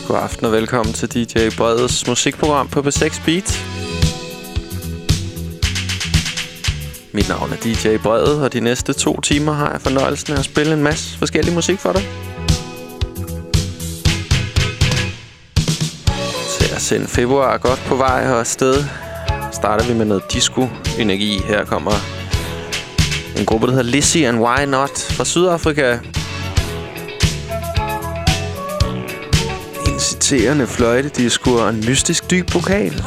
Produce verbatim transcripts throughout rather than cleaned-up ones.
God aften og velkommen til D J Breds musikprogram på P seks Beat. Mit navn er D J Bred, og de næste to timer har jeg fornøjelsen af at spille en masse forskellig musik for dig. Til at sende februar godt på vej og afsted, starter vi med noget disco-energi. Her kommer en gruppe, der hedder Lizzy and Why Not fra Sydafrika. En citerende fløjtedisco og en mystisk dyb vokal.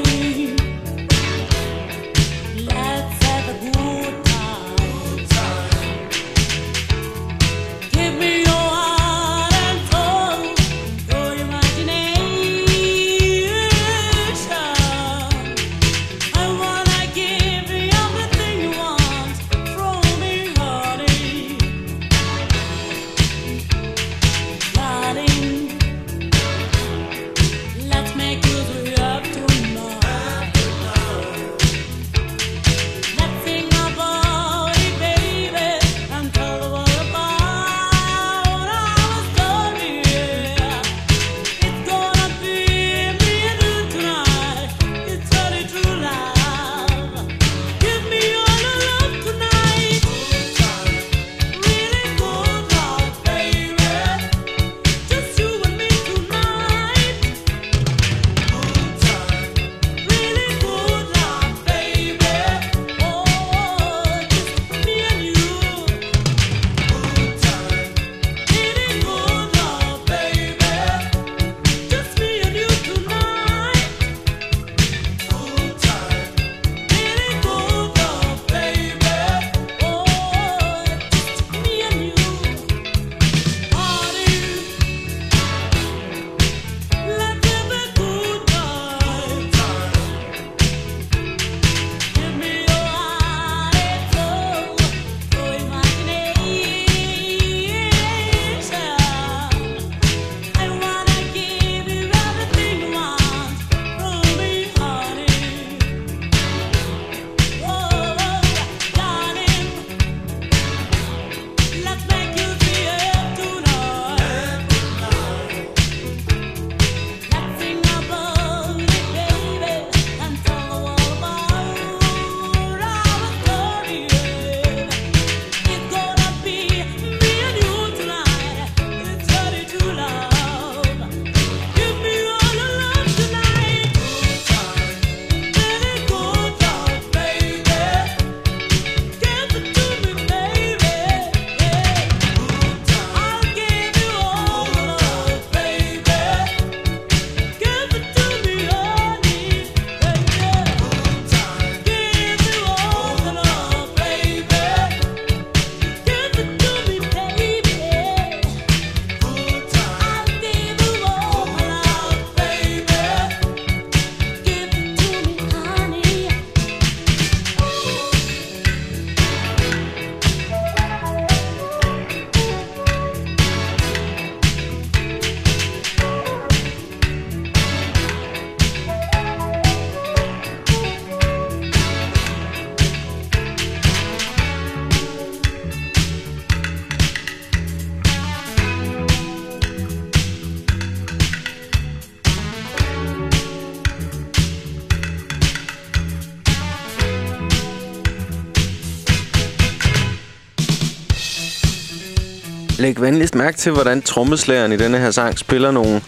Læg venligst mærke til, hvordan trommeslageren i denne her sang spiller nogle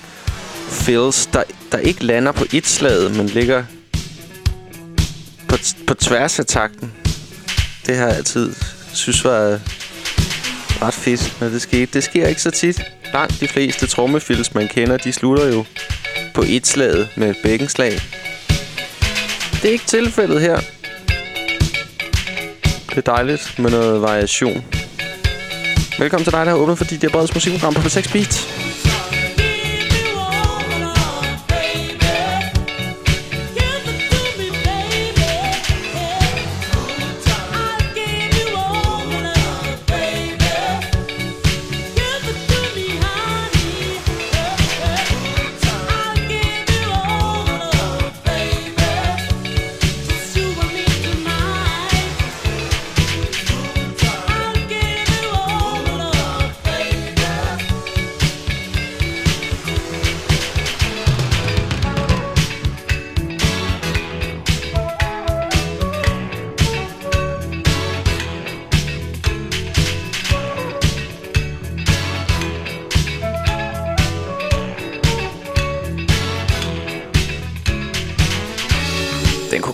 fills, der, der ikke lander på et slaget, men ligger på, på tværs af takten. Det har jeg altid synes var ret fedt, når det skete. Det sker ikke så tit. Langt de fleste trommefills, man kender, de slutter jo på et slaget med et bækkenslag. Det er ikke tilfældet her. Det er dejligt med noget variation. Velkommen til dig, der har åbnet for D J Breds musikprogram på P seks Beat.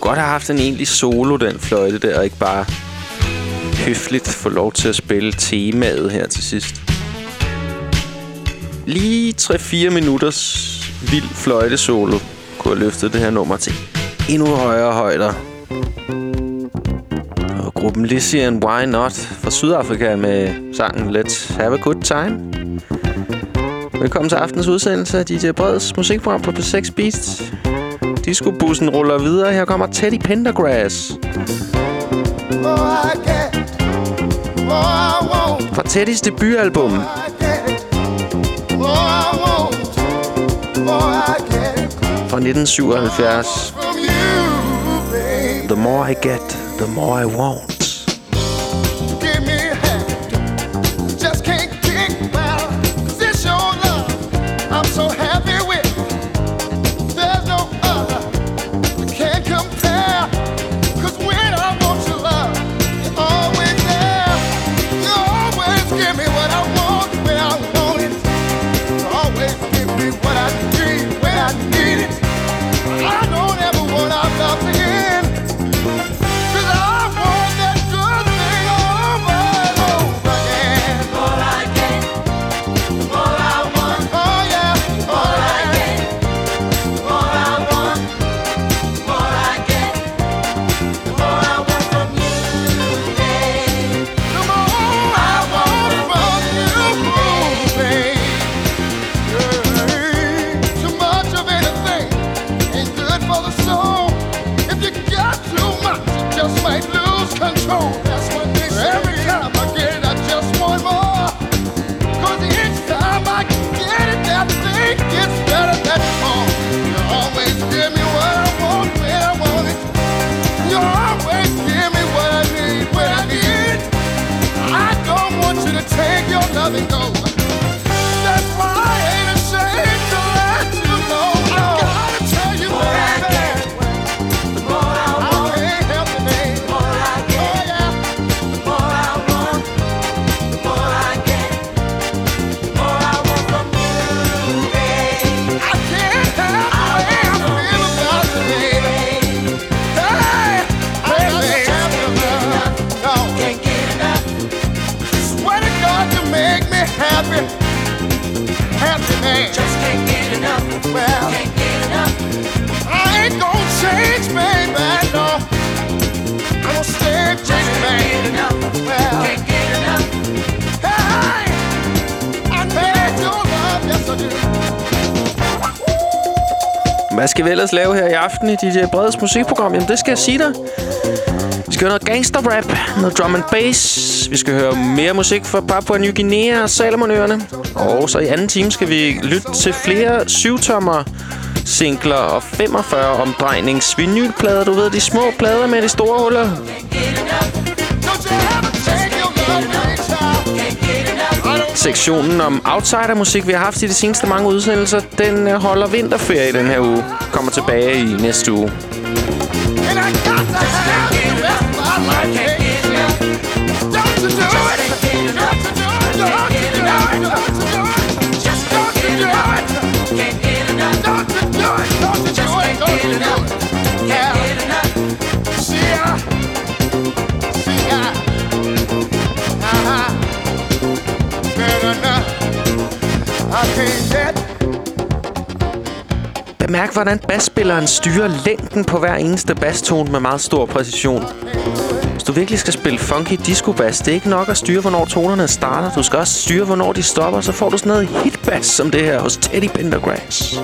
godt have haft en egentlig solo, den fløjte der, og ikke bare høfligt få lov til at spille temaet her til sidst. Lige tre fire minutters vild fløjtesolo kunne have løftet det her nummer til endnu højere højder. Og gruppen Lizzie and Why Not fra Sydafrika med sangen Let's Have a Good Time. Velkommen til aftens udsendelse af D J Breds musikprogram på P seks Beats. Disco-bussen ruller videre. Her kommer Teddy Pendergrass. Fra Teddys debutalbum. Fra nitten syvoghalvfjerds. The more I get, the more I want. Hvad skal vi ellers lave her i aften i D J Breds musikprogram? Jamen, det skal jeg sige dig. Vi skal høre noget gangsterrap, noget drum and bass. Vi skal høre mere musik fra Papua Ny Guinea og Salomonøerne. Og så i anden time skal vi lytte til flere syvtommer singler og femogfyrre omdrejnings vinylplader. Du ved, de små plader med de store huller. Sektionen om outsidermusik, vi har haft i de seneste mange udsendelser, den holder vinterferie i den her uge. Kommer tilbage i næste uge. Bemærk, hvordan basspilleren styrer længden på hver eneste basstone med meget stor præcision. Hvis du virkelig skal spille funky disco-bass, det er ikke nok at styre, hvornår tonerne starter. Du skal også styre, hvornår de stopper. Så får du sådan noget hitbass som det her hos Teddy Pendergrass.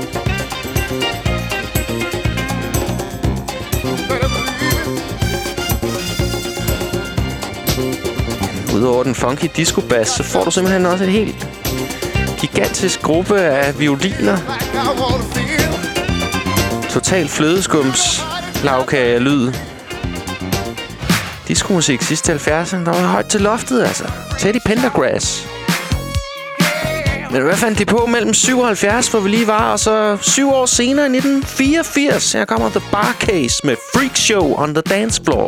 Udover den funky disco-bass, så får du simpelthen også et helt gigantisk gruppe af violiner. Total flødeskums lavkage lyd. Disco-musik sidste halvfjerdserne, der var højt til loftet, altså. Teddy Pendergrass. Men hvad fandt de på mellem syvoghalvfjerds, hvor vi lige var, og så syv år senere, i nitten fireogfirs, her kommer The Bar Case med Freak Show on the Dance Floor.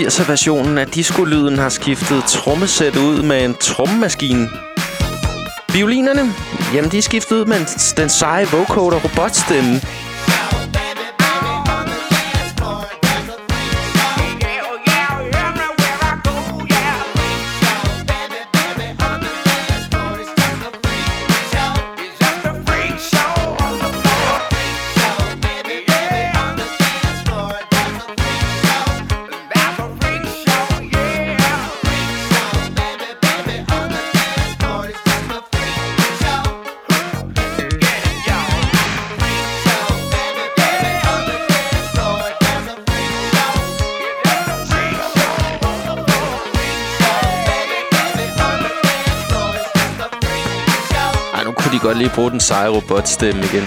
firser-versionen af disco-lyden har skiftet trommesæt ud med en trommemaskine. Violinerne, jamen de er skiftet ud med en, den seje vocoder robotstemme. Godt lige bruge den seje robotstemme igen.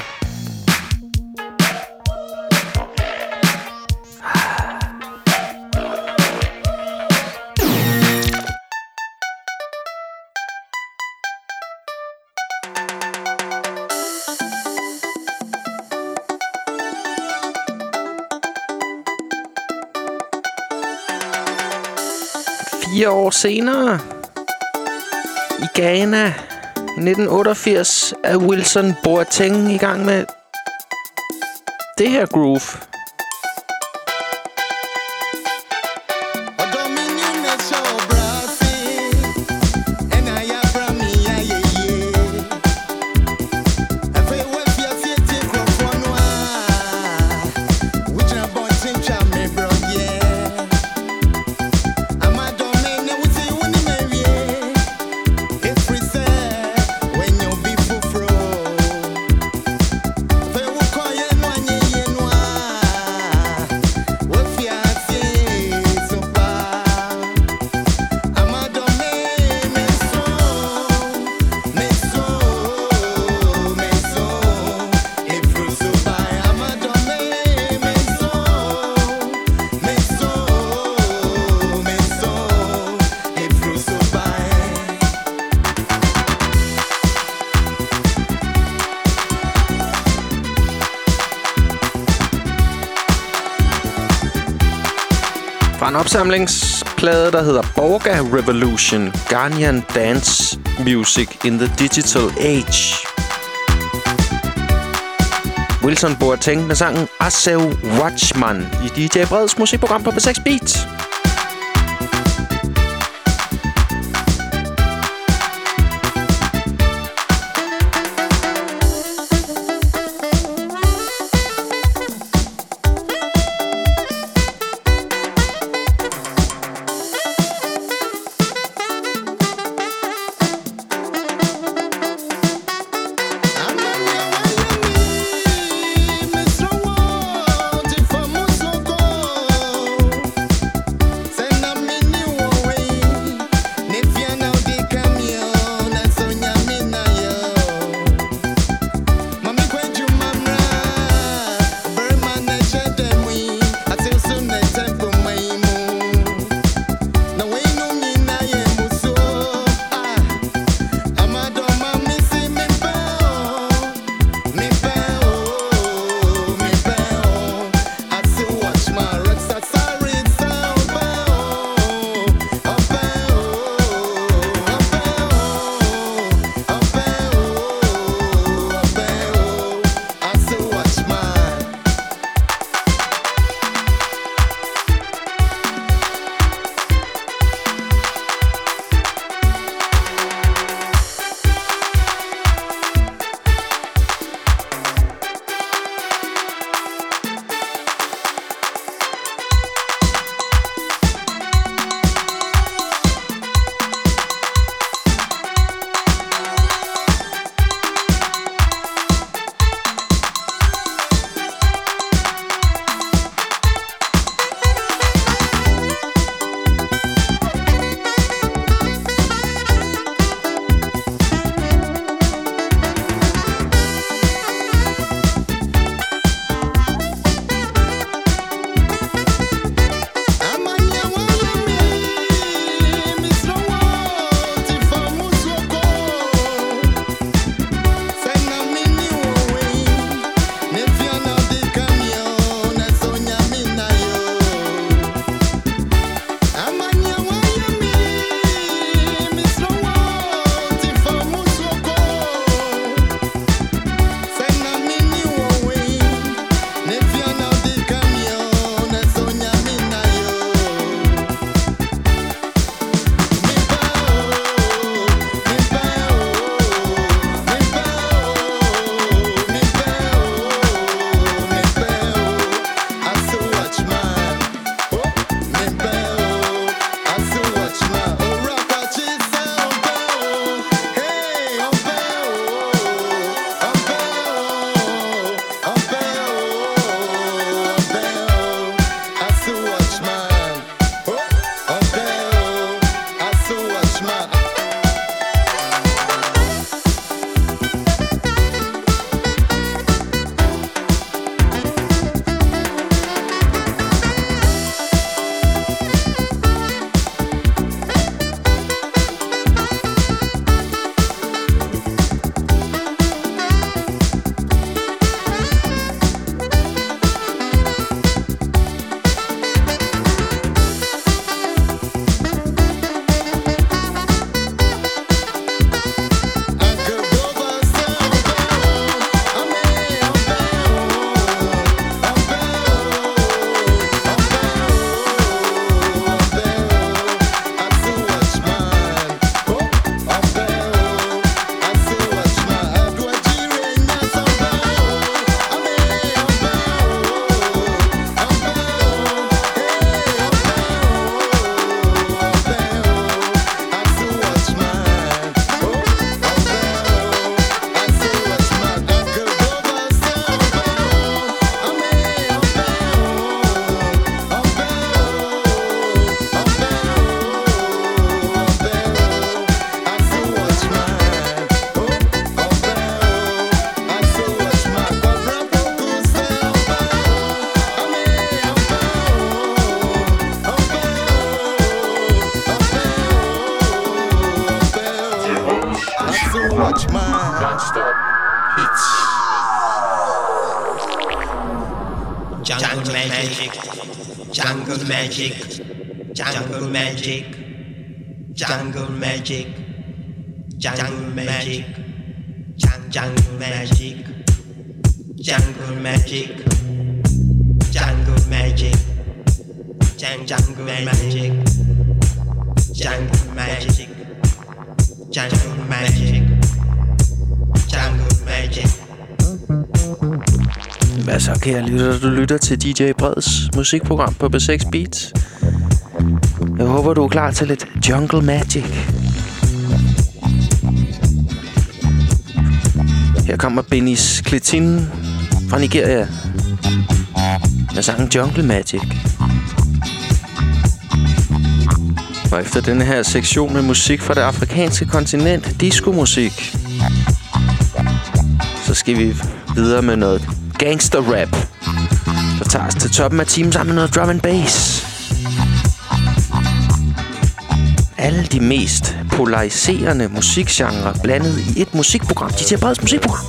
Fire år senere i Ghana i nitten otteogfirs er Wilson Boateng i gang med det her groove. En opsamlingsplade, der hedder Borga Revolution, Ghanaian Dance Music in the Digital Age. Wilson Boateng med sangen Asew Watchman i D J Breds musikprogram på P seks Beat. Jungle magic, jungle magic, jungle magic, jungle magic, jungle magic, jungle magic, jungle magic, jungle magic, jungle magic, jungle magic, jungle magic, jungle magic. Hvad så, kære lytter? Du lytter til D J Breds musikprogram på B seks Beats. Jeg håber, du er klar til lidt Jungle Magic. Her kommer Benis Cletin fra Nigeria med sangen Jungle Magic. Og efter denne her sektion med musik fra det afrikanske kontinent, disco-musik, så skal vi videre med noget gangster-rap, der tager os til toppen af timen sammen med noget drum and bass. Alle de mest polariserende musikgenre blandet i et musikprogram. D J Breds musikprogram.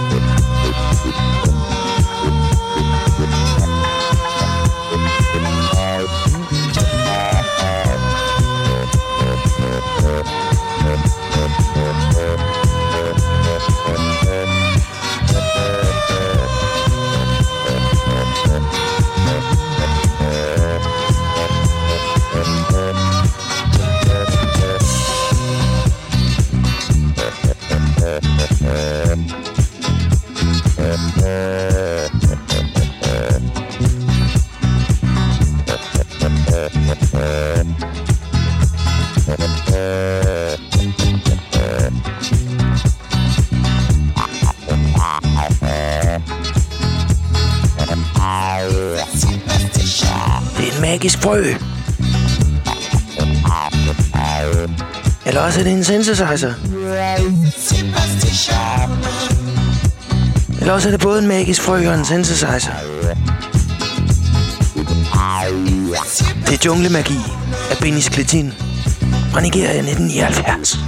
Magisk frø. Eller også er det en synthesizer. Eller også er det både en magisk frø og en synthesizer. Det er Junglemagi af Benis Cletin fra Nigeria nitten nioghalvfjerds.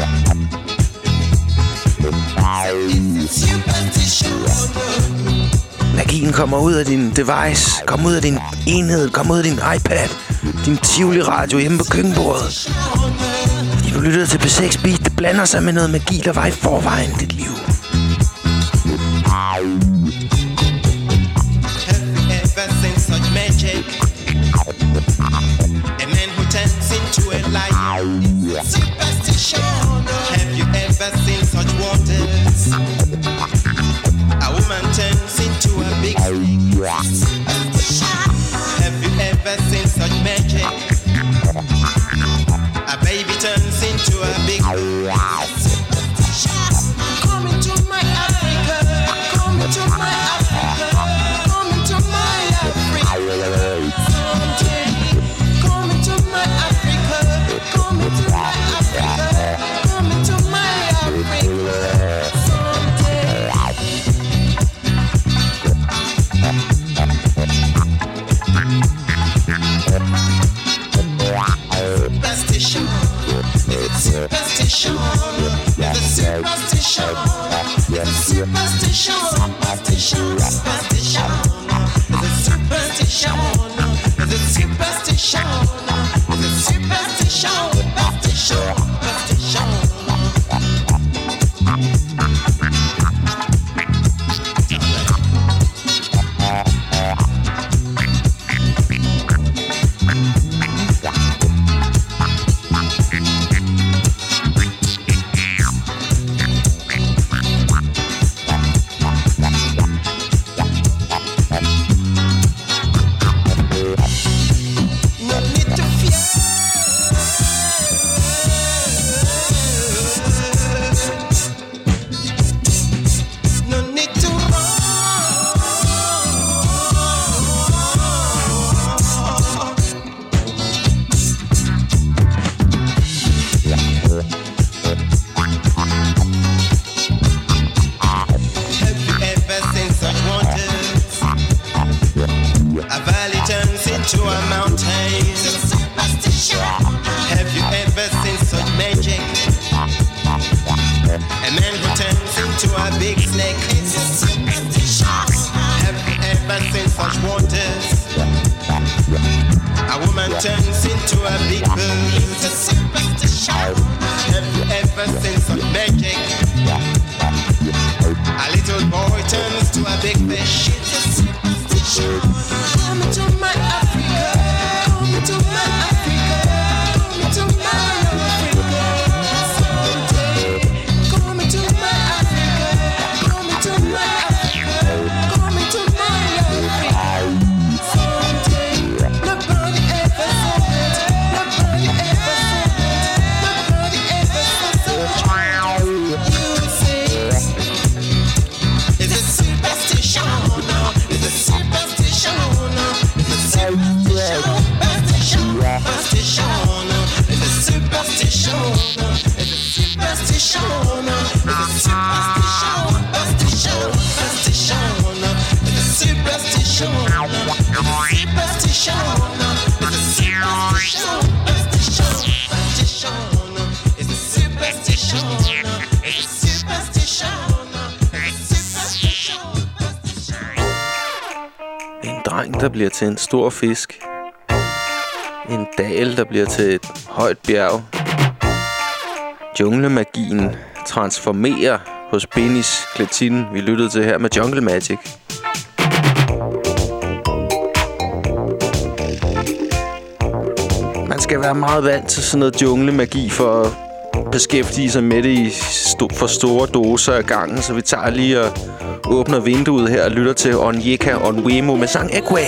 Magien kommer ud af din device, kommer ud af din enhed, kommer ud af din iPad, din Tivoli-radio hjemme på køkkenbordet. Fordi du lytter til B seks Beat, det blander sig med noget magi, der var i forvejen dit liv. Have you ever seen such waters? A woman turns into a big snake. Have you ever seen such magic? A baby turns into a big Come into my Africa. Come into my Africa. Come into my Africa. Someday. Come into my Africa. Come into my Africa. Come into my Africa. Superstition, it's a superstition, it's a superstition, it's a superstition, superstition, superstition, it's a superstition, it's a superstition, it's a superstition, superstition, superstition. No need to En dreng, der bliver til en stor fisk. En dal, der bliver til et højt bjerg. Junglemagien transformerer hos Benis Kletin. Vi lyttede til her med Jungle Magic. Man skal være meget vant til sådan noget junglemagi for at beskæftige sig med det i sto- for store doser af gangen. Så vi tager lige og åbner vinduet her og lytter til Onyeka Onwenu med sang Ekwe.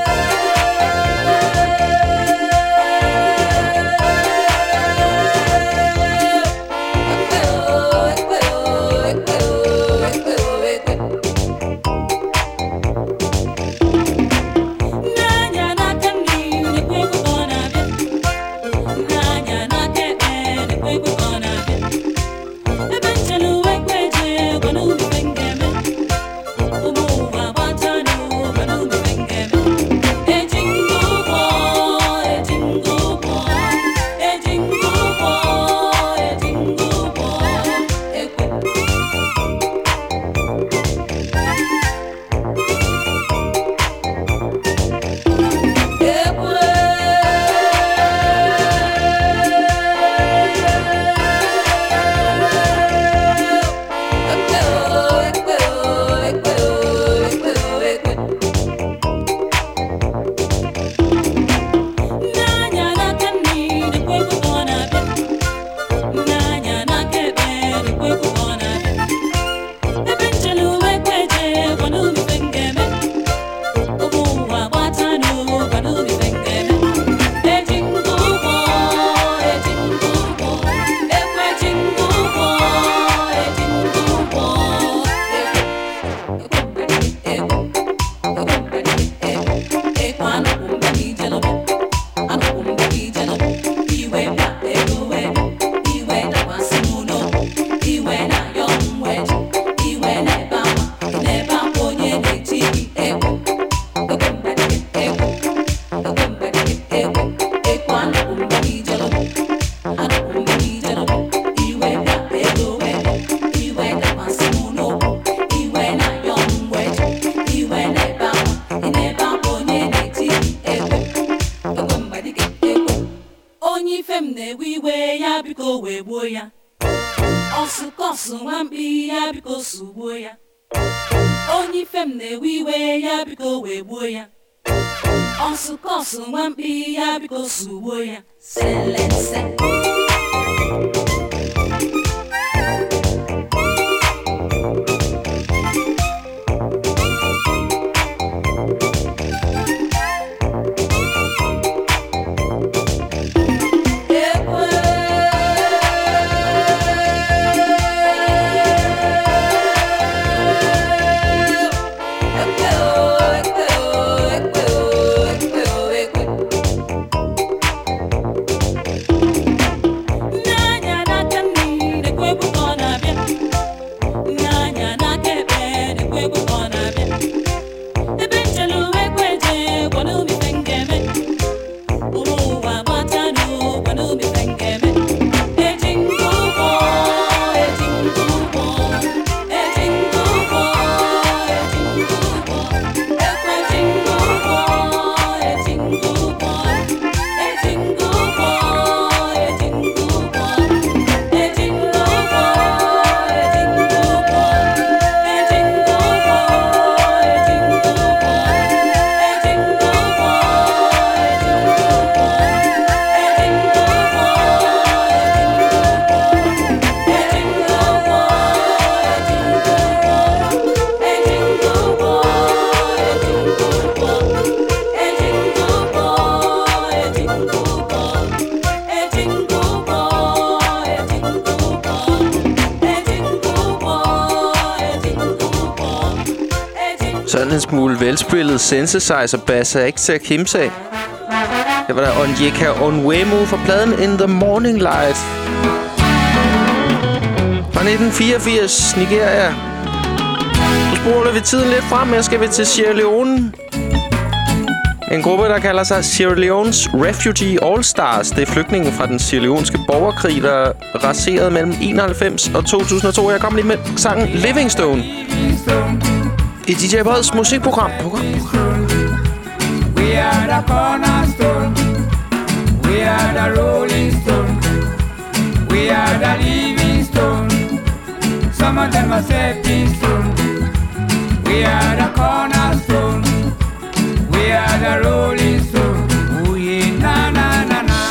Sådan en smule velspillet synthesizer-bass er ikke til at kimse af. Det var der Onyeka Onwenu fra pladen In The Morning Light fra nitten fireogfirs, Nigeria. Nu spoler vi tiden lidt frem, her skal vi til Sierra Leone. En gruppe, der kalder sig Sierra Leone's Refugee All Stars. Det er flygtninge fra den Sierra Leonske borgerkrig, der raserede mellem enoghalvfems og to tusind og to. Jeg kom lige med sangen Livingstone i D J Breds musikprogram. Program. We are the cornerstone. We are the rolling stone. We are the living stone. Some of them are stepping stone. We are the cornerstone. We are the rolling stone. Oh yeah, na na na na.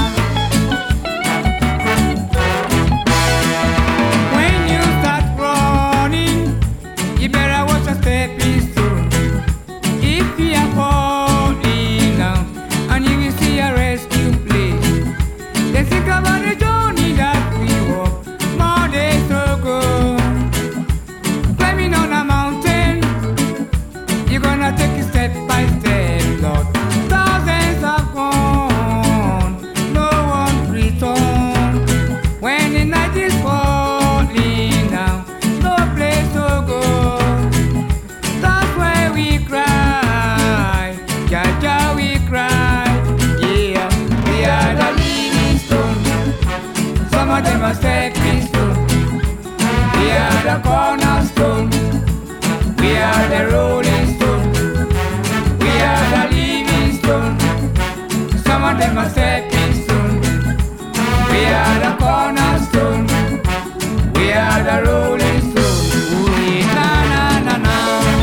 When you start running, you better watch a stepping stone. If you are falling down, and you will see a rescue place, then think about the journey that we walk. More days to go. Climbing on a mountain, you're gonna take it step by step, Lord. Thousands have gone, no one return. When the night is falling down, no place to go. That's why we cry, Jah Jah we cry. Yeah, we are the living stone. Some of them are stepping stone. We are the cornerstone. We are the rolling stone. We are the living stone. Some of them are stepping stone. We are the cornerstone. We are the rolling stone. Ooh, yeah, na na na na.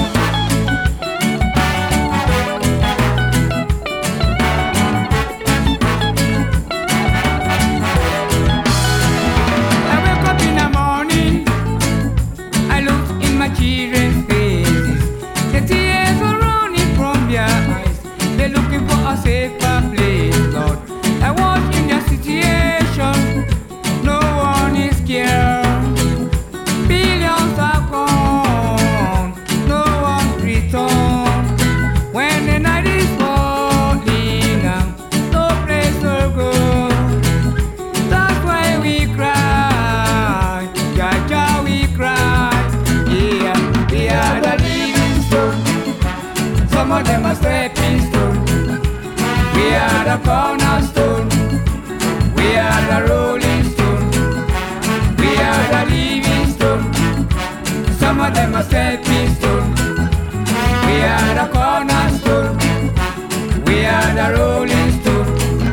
I wake up in the morning, I look in my children's faces. The tears are running from their eyes. They're looking for a safer place, Lord. I watch in their situation, no one is scared. Billions are gone, no one return. When the night is falling down, no place to go. That's why we cry, Jah Jah we cry. Yeah, we are the living stone. Some of them are stepping stone. We are the cornerstone. We are the rolling stone. We are the living stone. Some of them are stepping stone. We are the cornerstone. We are the rolling stone.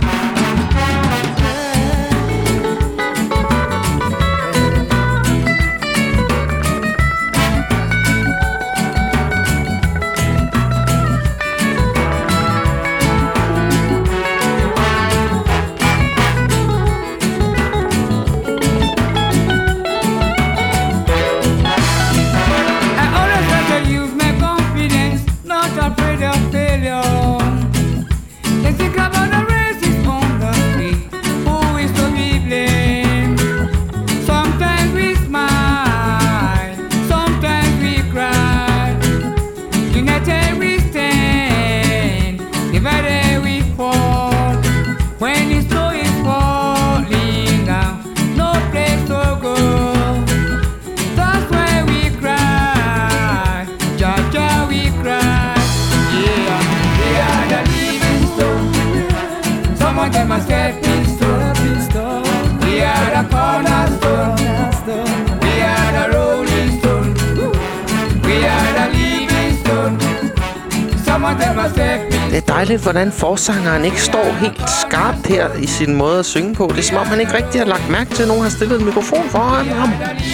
I always try to use my confidence, not afraid of failure. They think about the races on the street, who is to be blamed? Sometimes we smile, sometimes we cry. United we stand, divided we fall. When the snow is falling down, no place to go. That's why we cry, Jah Jah we cry. Yeah, we are the living stone. Some of them are stepping stone. We are the cornerstone. We are the rolling stone. We are the living stone. Some of them are stepping. Det er dejligt, hvordan forsangeren ikke står helt skarpt her i sin måde at synge på. Det er som om, han ikke rigtig har lagt mærke til, at nogen har stillet en mikrofon foran ham.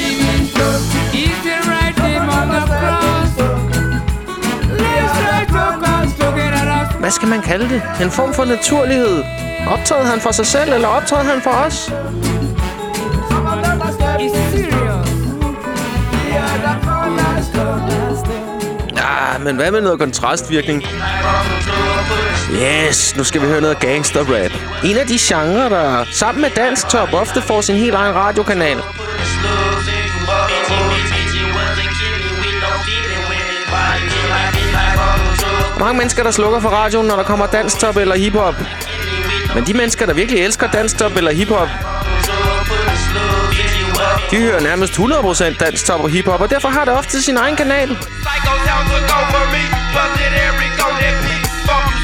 Hvad skal man kalde det? En form for naturlighed. Optræder han for sig selv, eller optræder han for os? Ja, men hvad med noget kontrastvirkning? Yes, nu skal vi høre noget gangster-rap. En af de genrer, der sammen med Dansk Top ofte får sin helt egen radiokanal. Mange mennesker, der slukker for radioen, når der kommer danstop eller hiphop. Men de mennesker, der virkelig elsker danstop eller hiphop, de hører nærmest hundrede procent danstop og hiphop, og derfor har det ofte sin egen kanal.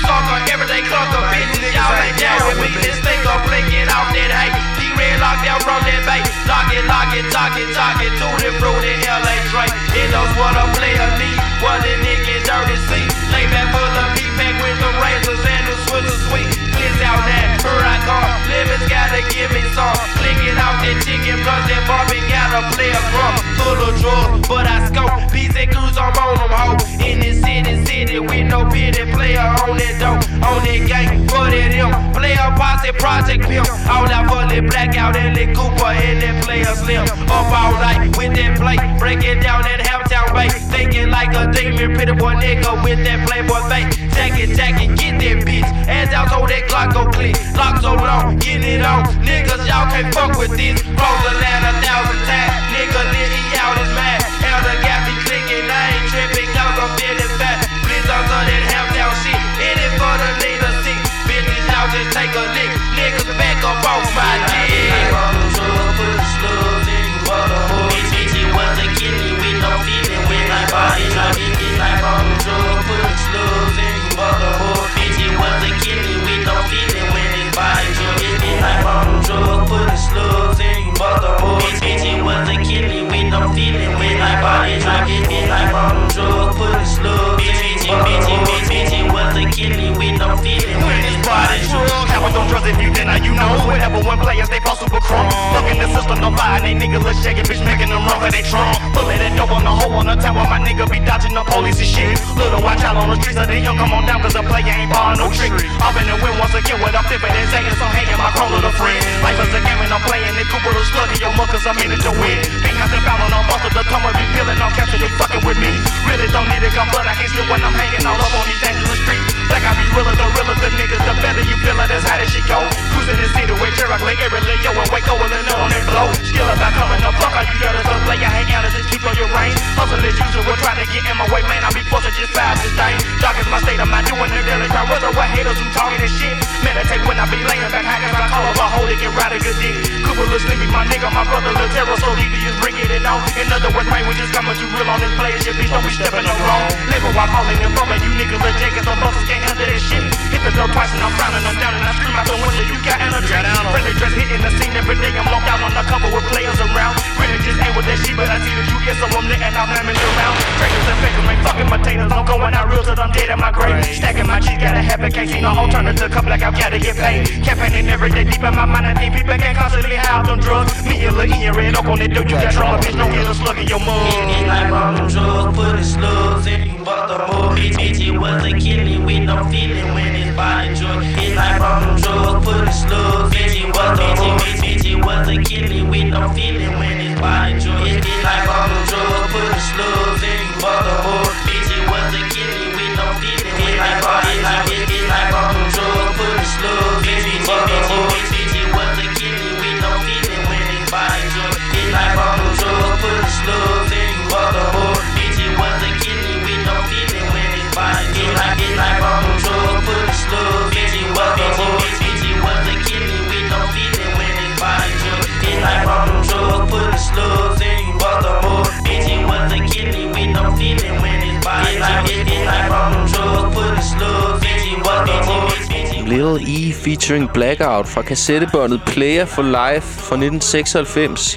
sucker, everyday clucker, bitches, y'all ain't down with me. This thing gon' blink it off that hate. D-Red locked down from that bay. Lock it, lock it, talk it, talk it, tutti frutti, L A Drake. It knows what a player need, what the nigga dirty see. Lay back full of meat pack with the razors and the Swiss of sweet. Clears out that, here I come. Living's gotta give me some. Clicking out that chicken plus that Barbie gotta play a crumb. Full of drugs, but I scope. P's and Q's, I'm on them hoe. In this city, city with no pity. Player on that dope, on that gang, for that him. Player posse, project pimp. All out for the blackout and the Cooper and that player slim. Up all night with that plate, breaking down that Halftown bay. Thinking like a demon, pretty boy nigga with that playboy face. Jacket, jacket, get that bitch. Ass out so that Glock go click. Lock so long, get it on. Niggas, y'all can't fuck with this. Cross the land a thousand times. Nigga, lit, he out his mad. Elder got me clicking, I ain't tripping cause I'm feeling fat. Please on to that Halftown shit. In it for the leader six. Bitches, y'all just take a lick. Niggas back up off my dick. Like all them drugs, put the slugs in you motherfucker. Bitch, bitch, it wasn't killing me with no feeling. When I body drop it, it's like all them drugs, put the slugs in you motherfucker. Bitch, it wasn't killing me with no feeling. When it's body drop it, it's like all them drugs, put the slugs in you motherfucker. Bitch, bitch, it wasn't killing me with no feeling. When I body drop it, it's like all them drugs, put the slugs in you motherfucker. Bitch, bitch, bitch, it wasn't killing me with no feeling. When it's body drop. How I don't trust if you then now you know. Whatever one players they post super crunk. Fucking the system no fire, they nigga look shaky, bitch making them run for they trunk. Bullet that dope on the hole on the town while my nigga be dodging the police and shit. Little watch out on the streets, so they young come on down cause the player ain't ballin' no trick. Off in the wind once again with a flippin' and saying some hanging my cone little friend. Life is a game and I'm playing it cool with a slug in your mug cause I'm in it to win. Ain't got the ballin' on busted, the tongue be peeling on capture, they fucking with me. Really don't need it, come but I can't slip when I'm hanging all up on these dangerous streets. Like I be realer, the realer the niggas, the better you feel it, that's how this shit go. Cruising the city with Cherokee, every yo and Waco and the on that blow. Skill about coming up, fuck all you dirty so play, I hang out and just keep on your range. Hustle as usual, trying to get in my way, man, I be forced to just fire this thing. Dark is my state, I'm not doing the daily crowd. Whether what haters who talking this shit, meditate when I be laying back, high cause I call up a hole, they can ride a good dick. Cooper little sleepy, my nigga, my brother, little terror, so he just bringing it on. In other words, man, we just coming too real on this play shit, bitch, don't be stepping no wrong. Living while calling them from you niggas, little Jenkins, some busters can't handle this shit. Hit the door twice and I'm frowning, I'm down and I scream out the window, you got energy. Friendly dress hitting the scene every day, I'm locked out on the cover with players around. Really just ain't with that shit, but I see that you get so I'm lit and I'm lamming around. Traitors and fakers, ain't fucking potatoes, I'm going out real till I'm dead in my grave. Stacking my cheese, gotta have it, can't see no alternative, come black, I've gotta get paid. Campaigning every day, deep in my mind, I think people can't constantly hide them drugs. Me and Lil Ian, red up on that dope, you got trauma, bitch, don't get a slug in your mug. It's like all them drugs, put the slugs in you, motherfucker. Bitch, bitch, it wasn't killing me with no feeling when it's body drug. It's like all them drugs, put the slugs in you, motherfucker. Bitch, bitch, it wasn't killing me with no feeling when it's body drug. It's like all them drugs, put the slugs in you, motherfucker. Bitch, it wasn't killing me with no feeling when it's body drug. It's like all them drugs, put the slugs in you, motherfucker. Bitch, bitch, it wasn't killing me with no feeling when it's body drug. It's like all them drugs, put the slugs in you, motherfucker. Bitch, it wasn't killing me with no feeling when it's body drug. It's like, it's like all them drugs, put the slugs in you, motherfucker. Bitch, it wasn't killing me with no feeling when it's body drug. It's like all them drugs, put the slugs in you, motherfucker. Bitch, it wasn't killing me with no feeling when it's body drug. It's like all them drugs, put the slugs in you, motherfucker. Lil E featuring Blackout fra kassettebåndet Player for Life fra nitten seksoghalvfems.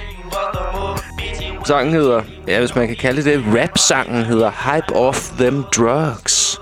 Sangen hedder, ja, hvis man kan kalde det, rap-sangen hedder Hype Off Them Drugs.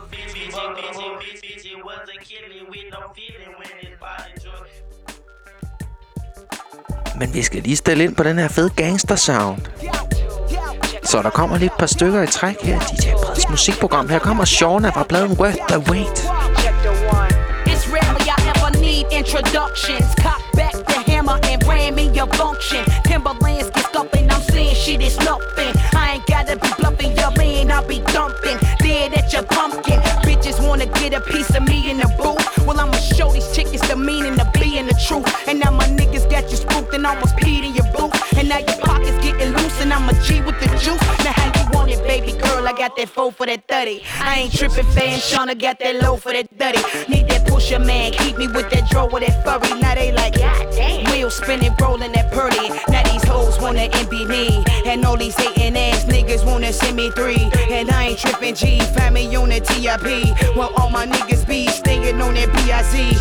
Men vi skal lige stille ind på den her fede gangster-sound. Så der kommer lige et par stykker i træk her i D J Breds musikprogram. Her kommer Shauna fra pladen Worth the Wait. Rarely I ever need introductions. Cock back the hammer and ram in your function. Timberlands get scuffing, I'm saying shit is nothing. I ain't gotta be bluffing your man, I'll be dumping. Dead at your pumpkin. Bitches wanna get a piece of me in the booth. Well, I'ma show these chickens the meaning of being the truth. And now my niggas got you spooked and almost peed in your boots. And now your pockets getting loose and I'm a G with the juice. Now how you want it, baby girl? girl, I got that four for that thirty. I ain't tripping, fan Shauna got that low for that thirty. Need that pusher man, keep me with that draw with that furry. Now they like, God damn. Wheels spinning, rolling that purdy. Now these hoes wanna envy me, and all these hating ass niggas wanna send me three. And I ain't tripping, G, find me on that T I P. Well, all my niggas be stinging on that B I C.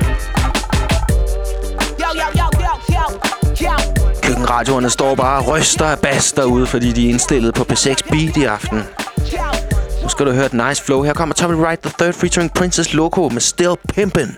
Yo, yo, yo, yo, yo, yo. Køkkenradioerne står bare og ryster af bas derude, fordi de er indstillet på P seks Beat i aften. Nu skal du høre et nice flow. Her kommer Tommy Wright the Third featuring Princess Loco med Still Pimpin'.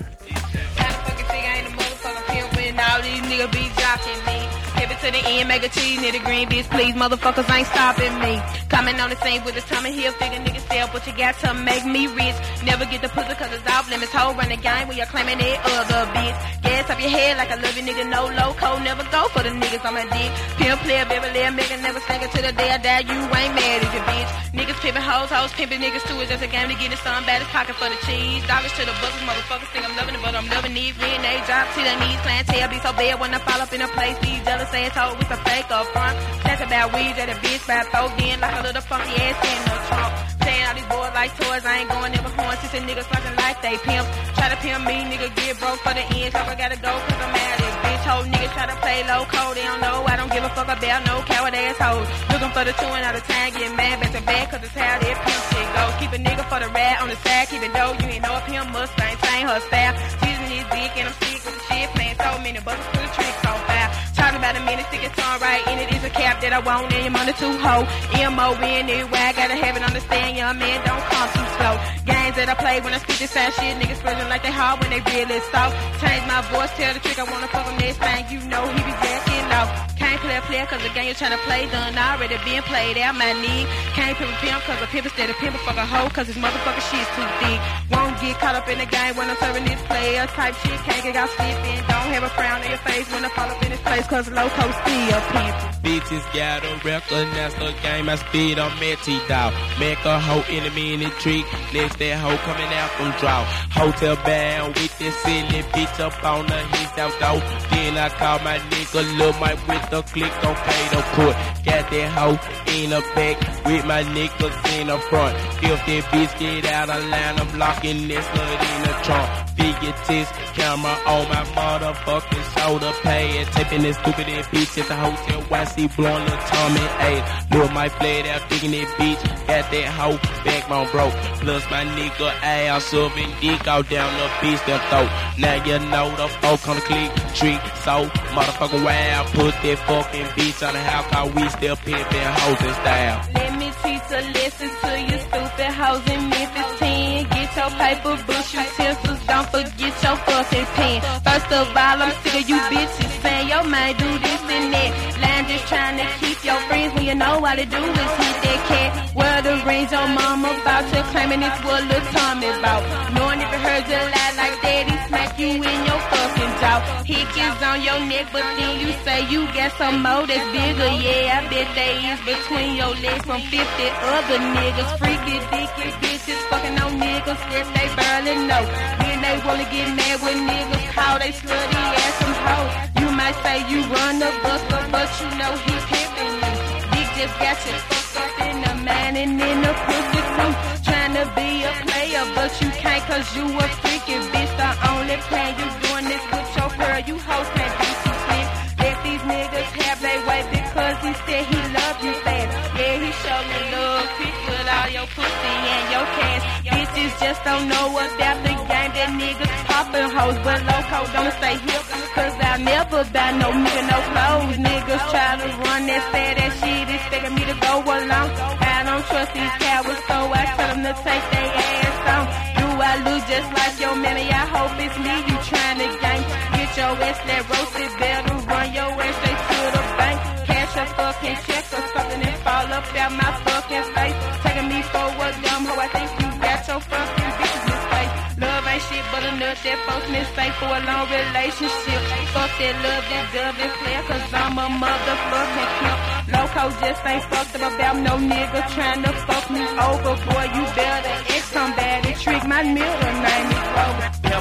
To the end, make a cheese, near the green bitch, please, motherfuckers ain't stopping me. Coming on the scene with a Tommy Hill, figure niggas sell, but you got to make me rich. Never get the pussy cause it's off limits, hoe run the game when you're claiming that other bitch. Gas up your head like I love you, nigga, no loco, never go for the niggas on my dick. Pimp player, baby, little nigga, never sing it to the day I die, you ain't mad as your bitch. Niggas pimping hoes, hoes pimping niggas too, it's just a game to get in some bad as pocket for the cheese. Dollars to the buckets, motherfuckers think I'm loving it, but I'm loving these men, they drop to their knees, clientele be so bad when I fall up in a place, these jealous ass hoes with a fake up front. That's about weeds at a bitch by throw in like a little funky ass in the trunk. Saying all these boys like toys, I ain't going never horn since the niggas fucking like they pimps. Try to pimp me, nigga get broke for the end, so I gotta go cause I'm mad at bitch. Whole niggas try to play low code, they don't know, I don't give a fuck about no coward assholes. Looking for the two and all the time, getting mad back to back cause it's how that pimp shit go. Keep a nigga for the rat on the side, keep it dough, you ain't know a pimp Mustang, same her style. Teasing his dick and I'm sick with the shit, playing so many buttons, put the tricks on fire. Talking about a minute, stick it tongue right in it is a cap that I want and your money too hoe. M O N it, why I gotta have it understand, young man, don't come too slow. Games that I play when I speak this side shit, niggas feeling like they hard when they really soft. Change my voice, tell the trick I wanna fuck him next thing, you know he be jacking off. Can't play a player cause the game you're trying to play done already been played out my knee. Can't pimp a pimp cause a pimp instead of pimp a fuck a hoe cause this motherfucker shit's too thick. Won't get caught up in the game when I'm serving this player type shit, can't get out slipping. Don't have a frown on your face when I fall up in this place cause loco still pimpin'. Bitches gotta recognize the game I spit on Matty dog. Make a hoe in a minute trick. Next that hoe coming out from draw. Hotel bound with this silly bitch up on the his out though. Then I call my nigga Lil Mike with the click, don't pay the put. Got that hoe in the back with my niggas in the front. If that bitch get out of line, I'm locking this hood in the trunk. Figure test camera on my motherfucking shoulder pad. Taping this stupid ass bitch at the hotel. Y C blowing the Tommy A. Lil Mike played out digging that bitch. Got that hoe backbone broke. Plus my nigga ass serving dick out down the bitch that throat. Now you know the folk on the click trick so motherfucking wild. Put that fucking bitch on the house cause we still pimpin' hoes in style. Let me teach a lesson to you stupid hoes in Memphis ten. Get your paper, bush utensils, don't forget your fucking pen. First of all, I'm sick of you bitches saying your man do this and that. Line just trying to keep your friends when you know all they do is hit that cat. Where the range your mama about you claiming it's what Lil Tommy about. Knowing if you heard you lie like that, he smack you in your fucking jaw. Hick is on your neck, but then you say you got some more that's bigger. Yeah, I bet they is between your legs from fifty other niggas. Freaky, dicky bitches fucking on niggas that they barely know. Then they wanna get mad with niggas, how they slutty ass some hoes. You might say you run the buster, but you know he pimpin' you. Dick just got you fucked up in the mind and in the pussy too. Tryna be a player, but you can't cause you a freaking bitch. The only plan you doing this with your girl, you hoes can't be too slick. Let these niggas have their way because he said he love you fast. Yeah, he showed me love, quick with all your pussy and your cash. Bitches just don't know about the game, that niggas poppin' hoes, but loco don't stay hip. Cause I'll never buy no nigga, no clothes. Niggas try to run that sad ass shit, expecting me to go along. I don't trust these cowards, so I tell them to take their ass on. Do I look just like your mammy? I hope it's me you trying to gang. Get your ass that roasted, better run your ass straight to the bank. Cash a fucking check or something and fall up out my fucking face. Taking me for a dumb hoe, I think you got your fucking bitches mistake. Love ain't shit but a nut that folks mistake for a long relationship. Fuck that love, that dove and player, cause I'm a motherfucking pimp. Loco just ain't fucked up about no nigga trying to fuck me over. Boy, you better ex somebody, trick my middle name is Rover. Pimp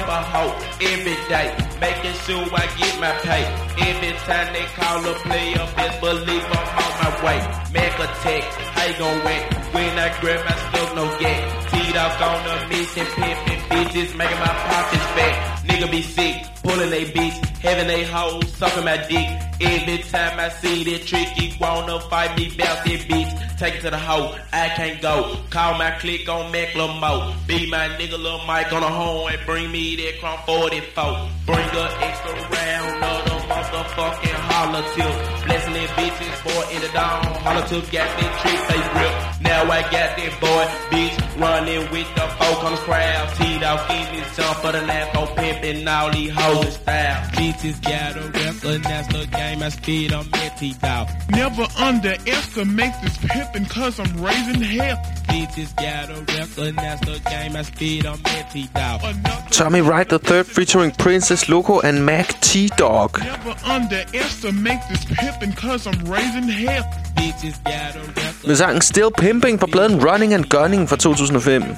a hoe every day, making sure I get my pay. Every time they call a player, best believe I'm on my way. Mac attack, how you gon' whack? When I grab my stuff, no gag. Teed off on a mission, pimpin' bitches, making my pockets fat. Nigga be sick, pulling they bitch, having they hoes, sucking my dick. Every time I see that tricky, wanna fight me, bout that bitch. Take it to the hoe, I can't go. Call my click on Macklemore. Be my nigga Lil Mike on the horn and bring me that Chrome forty-four. Bring a extra round of the motherfucking holler tip. Blessing them bitches, boy, in the dawn. Holler tip, got that trick, they grip. Now I got that boy, bitch, running with the folk on the crowd. Teed off in this jump for the lamp, for pimping all these hoes in style. Bitches gotta recognize the game, I speed on Metty dog. Never underestimate this pimpin' cause I'm raising hell. Bitches gotta recognize the game, I speed on Metty dog. Tommy Wright the third featuring Princess Loco and Mac T-Dog. Never underestimate this pimpin' cause I'm raising hell. Bitches gotta recognize. Med sangen Still Pimping på pladen Running and Gunning fra to tusind og fem.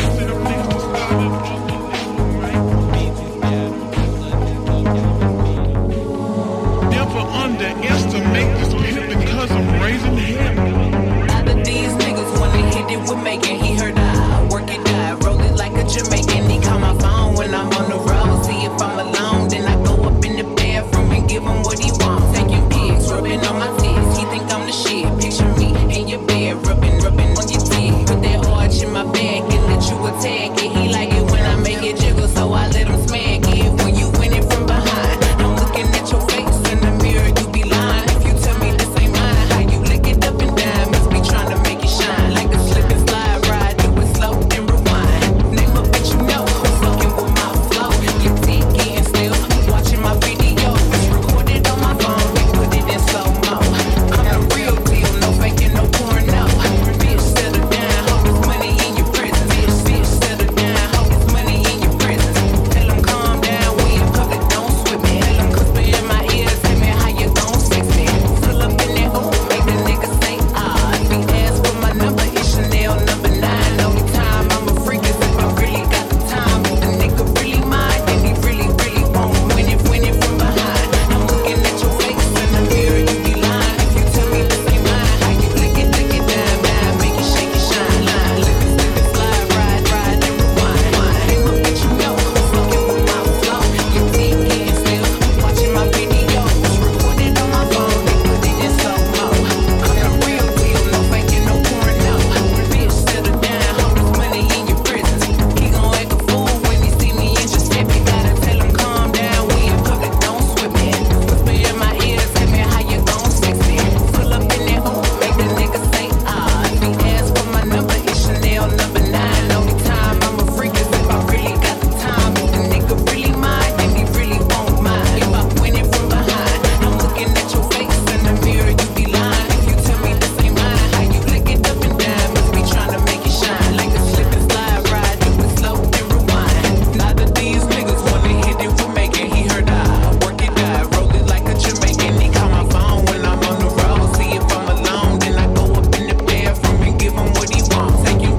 Never underestimate this pimpin' cause I'm raising hell. Out of these niggas wanna hit it with making. He heard I work it out, roll it like a Jamaican. He call my phone when I'm on the road. See if I'm alone, then I go up in the bathroom and give him what he wants. Taking pics, rubbing on my tits. He think I'm the shit. Picture me in your bed, rubbing, rubbing on your teeth. Put that arch in my bag and let you attack it. He like it when I make it jiggle, so I let him smack it. When you win it from behind, I'm looking at your face in the mirror. You be lying if you tell me this ain't mine. How you lick it up and down, must be trying to make it shine. Like a slip and slide ride, do it slow and rewind. Name a bitch you know, fucking with my flow. Get deep, getting still, watching my videos. Recorded on my phone, we put it in slow-mo. I'm the real deal, no faking, no porno. Bitch, settle down, hope it's money in your prison. Bitch, bitch, settle down, hope it's money in your prison. Tell them calm down, we in public, don't sweat me. Tell them whisper in my ears, tell me how you gon' sex me. Pull up in that ooh, make the nigga say ah. If he ask for my number, it's Chanel number nine. Only time I'm a freak is if I really got the time. If the nigga really mine, then he really, really won't win it, win it from behind. I'm looking at your face in the mirror, you be lying. If you tell me this ain't mine, how you lick it, lick it down, down, make it shake it, shine, line. Lick it, slip it, slide, ride, ride, and rewind. Ain't no bitch you know, fucking with my flow. Get deep, getting still, watching my videos. Recorded on my phone, they put it in slow-mo. I'm the real deal, no faking, no porno. Bitch, settle down, hope it's money in your prison. He gon' act a fool when he see me in your step. You gotta tell him calm down, we in public, don't sweat me. Whisper in my ears, tell me how you gon' sex me. Pull up in that ooh, make the nigga say ah. If he ask for my number, it's Chanel number nine. Only time I'm a freak is if I really got the time. If the nigga really mine, then he really won't mind. If I win it from behind, I'm looking at your face in the mirror, you be lying. If you tell me this ain't mine, how you lick it up and down, must be trying to make it shine. Like a slip and slide ride, do it slow and rewind. Now that these niggas wanna hit it with making. He heard I work it out, roll it like a Jamaican. He call my phone when I'm on the road. See if I'm alone, then I go up in the bathroom and give him what he wants. Take you.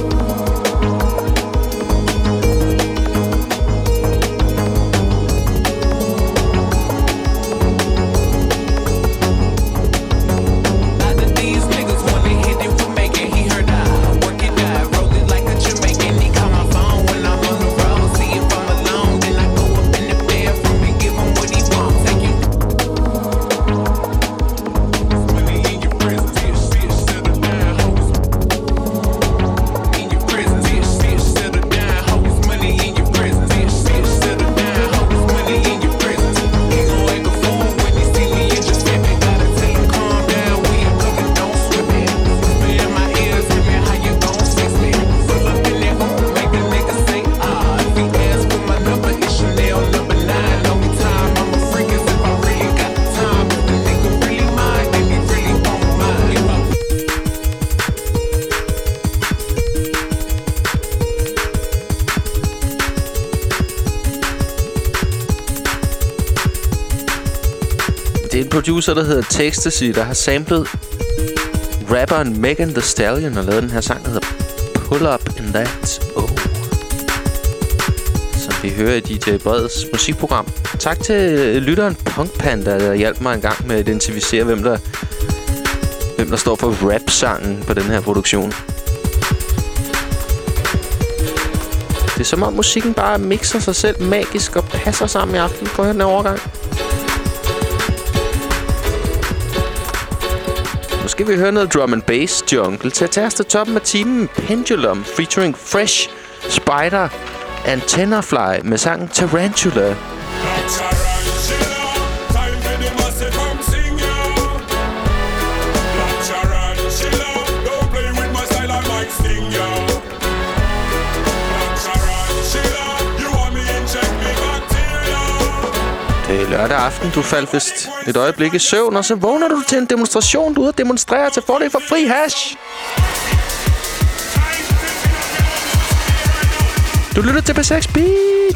Now that these niggas wanna hit it with making. He heard I work it out, roll it like a Jamaican. He call my phone when I'm on the road. See if I'm alone, then I go up in the bathroom and give him what he wants. Take you. Money in your prison, bitch, bitch, settle down, hoes. In your prison, bitch, bitch, settle down, hoes. Money in your prison, bitch, bitch, settle down, hoes. Money in your prison. He gon' act a fool when he see me in your step. You gotta tell him calm down, we in public, don't sweat me. Whisper in my ears, tell me how you gon' sex me. Pull up in that ooh, make the nigga say ah. If he ask for my number, it's Chanel number nine. Only time I'm a freak is if I really got the time. If the nigga really mine, then he really won't mind. If I Det er en producer, der hedder Textasy, der har samlet rapperen Megan Thee Stallion og lavet den her sang, der hedder Pull Up In That Oh. Så vi hører i D J Breds musikprogram. Tak til lytteren Punk Panda, der hjalp mig en gang med at identificere, hvem der, hvem der står for rap-sangen på den her produktion. Det er som om musikken bare mixer sig selv magisk og passer sammen i aften. Prøv at høre den her overgang. Nu skal vi høre noget drum and bass jungle til at tage os til toppen af timen. Pendulum featuring Fresh, Spider, Antennafly med sangen Tarantula. Det er lørdag aften. Du faldt vist et øjeblik i søvn, og så vågner du til en demonstration, du er ude at demonstrere til fordel for fri hash. Du lytter til P seks Beat.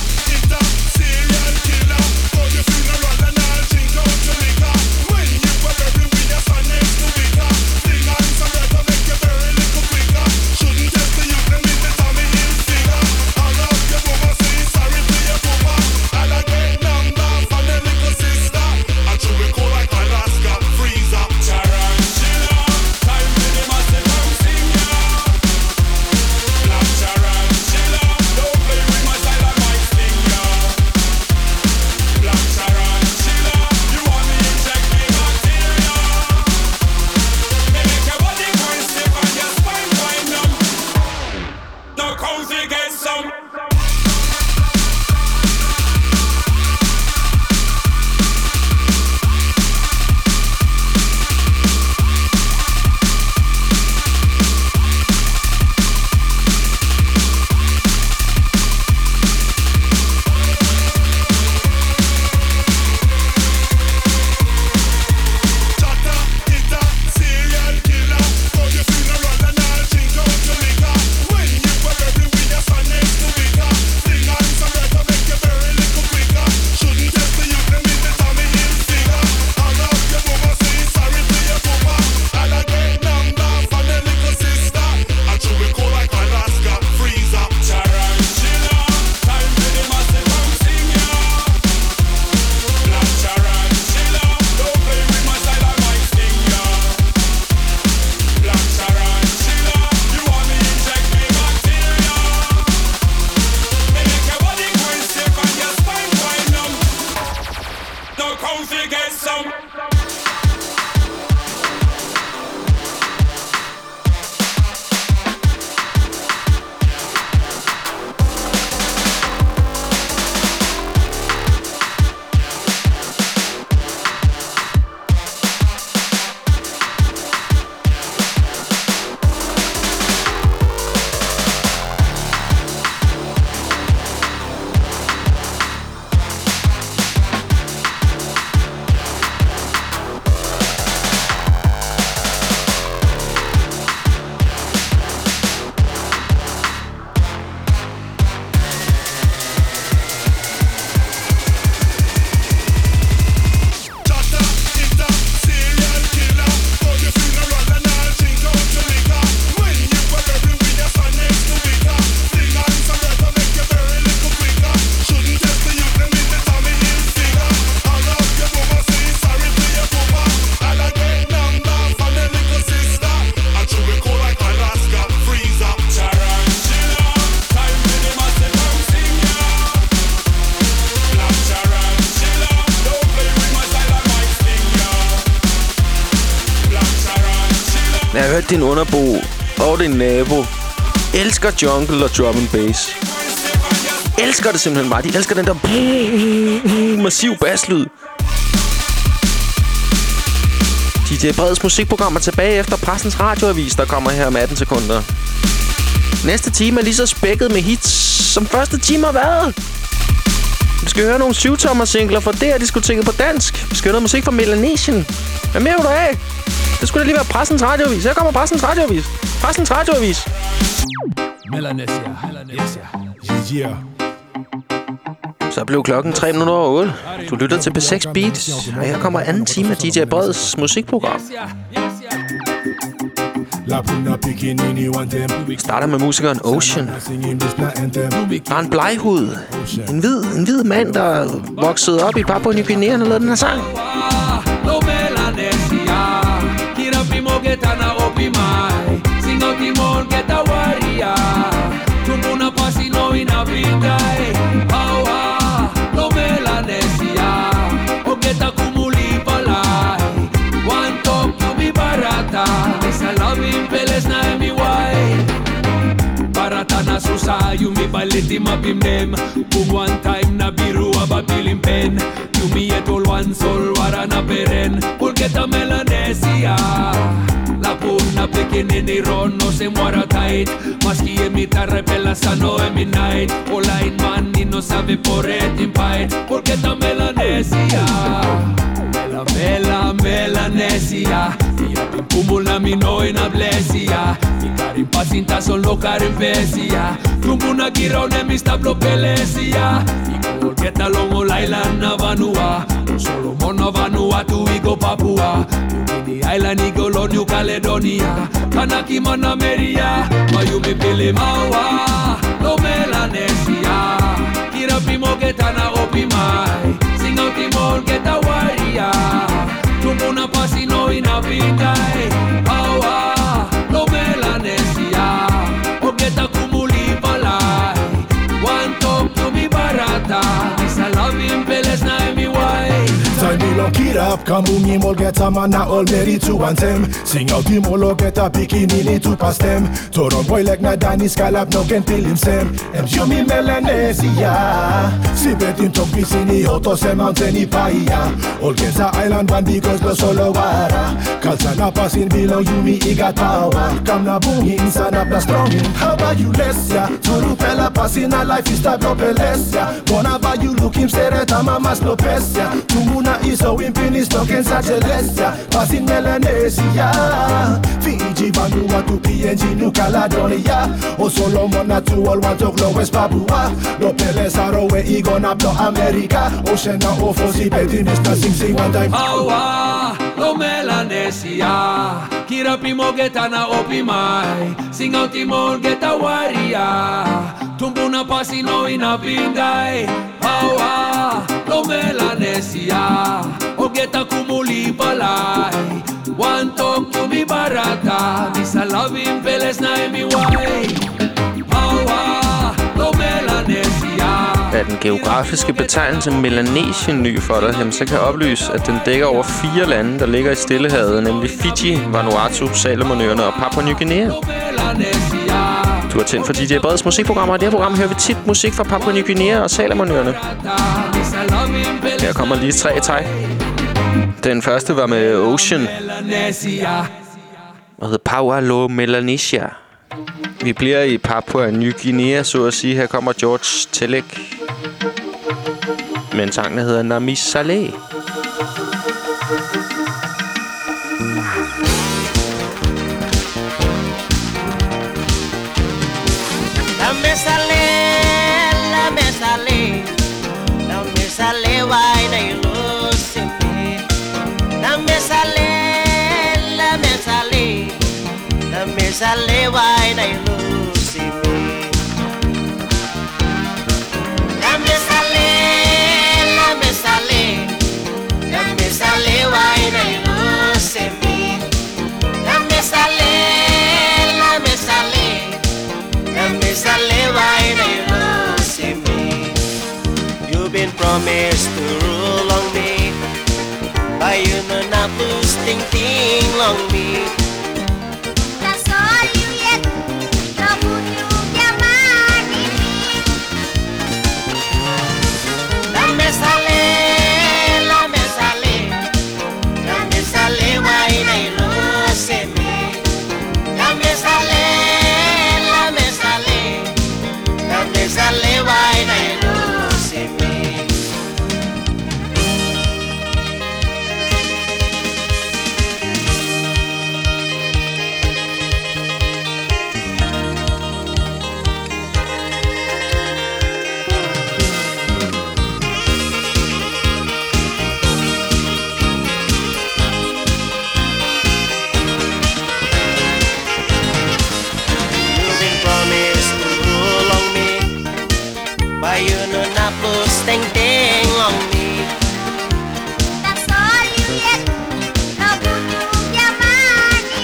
Jeg har hørt din underbo og din nabo elsker jungle og drum and bass. Elsker det simpelthen bare. De elsker den der massiv basslyd. D J Breds musikprogram er tilbage efter Pressens Radioavis, der kommer her om atten sekunder. Næste time er lige så spækket med hits, som første time har været. Vi skal høre nogle syv-tommer-singler fra D R-diskoteket på dansk. Vi skal høre noget musik fra Melanesian. Hvad mere vil du af? Det skulle da lige være Pressens Radioavis. Her kommer Pressens Radioavis. Pressens Radioavis. Melanesia. Melanesia. Yeah. Så blev klokken tre minutter over otte. Du lytter til P seks Beat, og her kommer anden time af D J Breds musikprogram. Starter med musikeren Ocean. Der er en bleghud. En hvid, en hvid mand, der voksede op i Papua Ny Guinea og lavede den her sang. Baratana susa you me baleti mapim dem Bug one time na biru ababilim pen You me etol one sol warana peren Pulketa Melanesia La puna pequenini ron no se muera tight Maski emita repela sano en midnight Online man ni no sabe por it invite Pulketa Melanesia Mela mela Melanesia Pumula mi no in ablesia Mi carin pacinta son lo carin pesia Tumbuna girone mi stablo pelesia Igo volketa longo Island na Vanua Solomon na Vanua tu igo Papua New Island igo lo New Caledonia Kanaki Manameria Mayumi pili mawa Lo Melanesia Kira primo getana opimai Sing out timor geta waria Tumbuna pasino inapindai Awa, lo Melanesia Ogeta kumuli palai One talk to me barata Isa loving peles na emi wai Time below kid up, kamungi mol get a man na all married to one them. Sing out the molo get a bikini to pass them. Toron boy like na Danny Scalab no can tell him sem. Em Jumi Melanesia. Si bet him talk pisini auto se mountain paia. All gets a island one because lo solo wara. Kalsa na passing below you me he got power. Come na booming sana na strong. How about you Lesia? Turu pela passing a life is type of Lesia. Whenever you look him sereta mamas no pesia. Tumuna iso impinis token sa Celestia. Passing Melanesia. Fiji, Vanuatu, P N G, New Caledonia. O Solomon na tu all want to glow West Papua. Lo Peles Arowe Igona Blo America. Ocean na Ofosi Betty Mister Sing Sing one time. Awa, lo Melanesia. Kira primo getana opimai. Sing out timor geta waria. Tumbuna pasino inapindai. Awa, lo Melanesia. Ogeta kumuli palai. One talk to me barata. Misa loving peles na emi wai. Awa, lo Melanesia. Er den geografiske betegnelse Melanesien ny for dig, jamen, så kan jeg oplyse, at den dækker over fire lande, der ligger i Stillehavet, nemlig Fiji, Vanuatu, Salomonøerne og Papua Ny Guinea. Du har tændt for D J Breds musikprogrammer, og i det her program hører vi tit musik fra Papua Ny Guinea og Salomonøerne. Her kommer lige tre i træk. Den første var med Ocean og hedder Power Lo Melanesia. Vi bliver i Papua Ny Guinea, så at sige. Her kommer George Telek med en sang, der hedder Nami Saleh. Nami Saleh, Nami Saleh, Nami Saleh, why na ilusimi? Nami Saleh, Nami Saleh, Nami Saleh, why na ilusimi? Nami Saleh, Nami Saleh, Nami Saleh, why na ilusimi? Nami Saleh, Nami Saleh, Nami Saleh, why na ilusimi? You've been promised to rule on me, but you know not to sting ting long me. That's all you get. Love you get money. Nami Saleh, Nami Saleh, Nami Saleh, why na ilusimi? Nami Saleh, Nami Saleh, Nami Saleh, why na ilusimi? ding ding on me. That's all you get. No butuh jamani.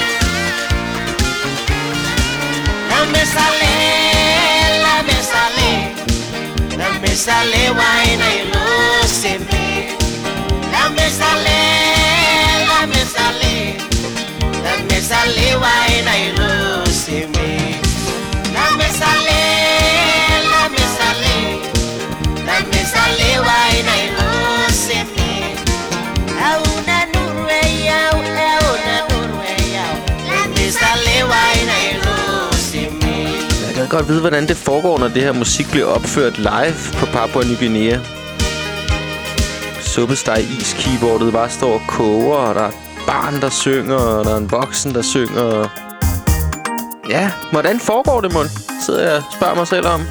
La me sale, la me sale, la me sale wine I lose me. La me sale, la me sale, la me sale wine I lose me. La me sale, la me sale, la me sale wine I lose me. Auna nurwe yao, auna nurwe yao, la me sale wine I lose me. Jeg gad godt vide, hvordan det foregår, når det her musik bliver opført live på Papua Ny Guinea. Suppesteg is keyboardet bare står og koger, og der er et barn, der synger, og der er en voksen, der synger. Ja, hvordan foregår det, mon? Sidder jeg og spørger mig selv om.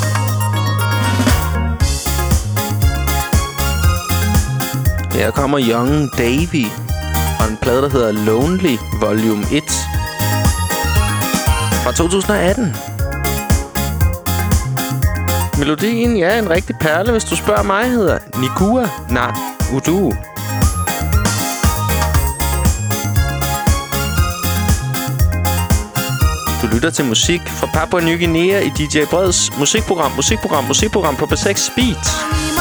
Her kommer Young Davy fra en plade, der hedder Lonely Volume et fra to tusind og atten. Melodien, ja, en rigtig perle, hvis du spørger mig, hedder Nikua Na Udu. Du lytter til musik fra Papua Ny Guinea i D J Breds musikprogram, musikprogram, musikprogram på B seks Speed.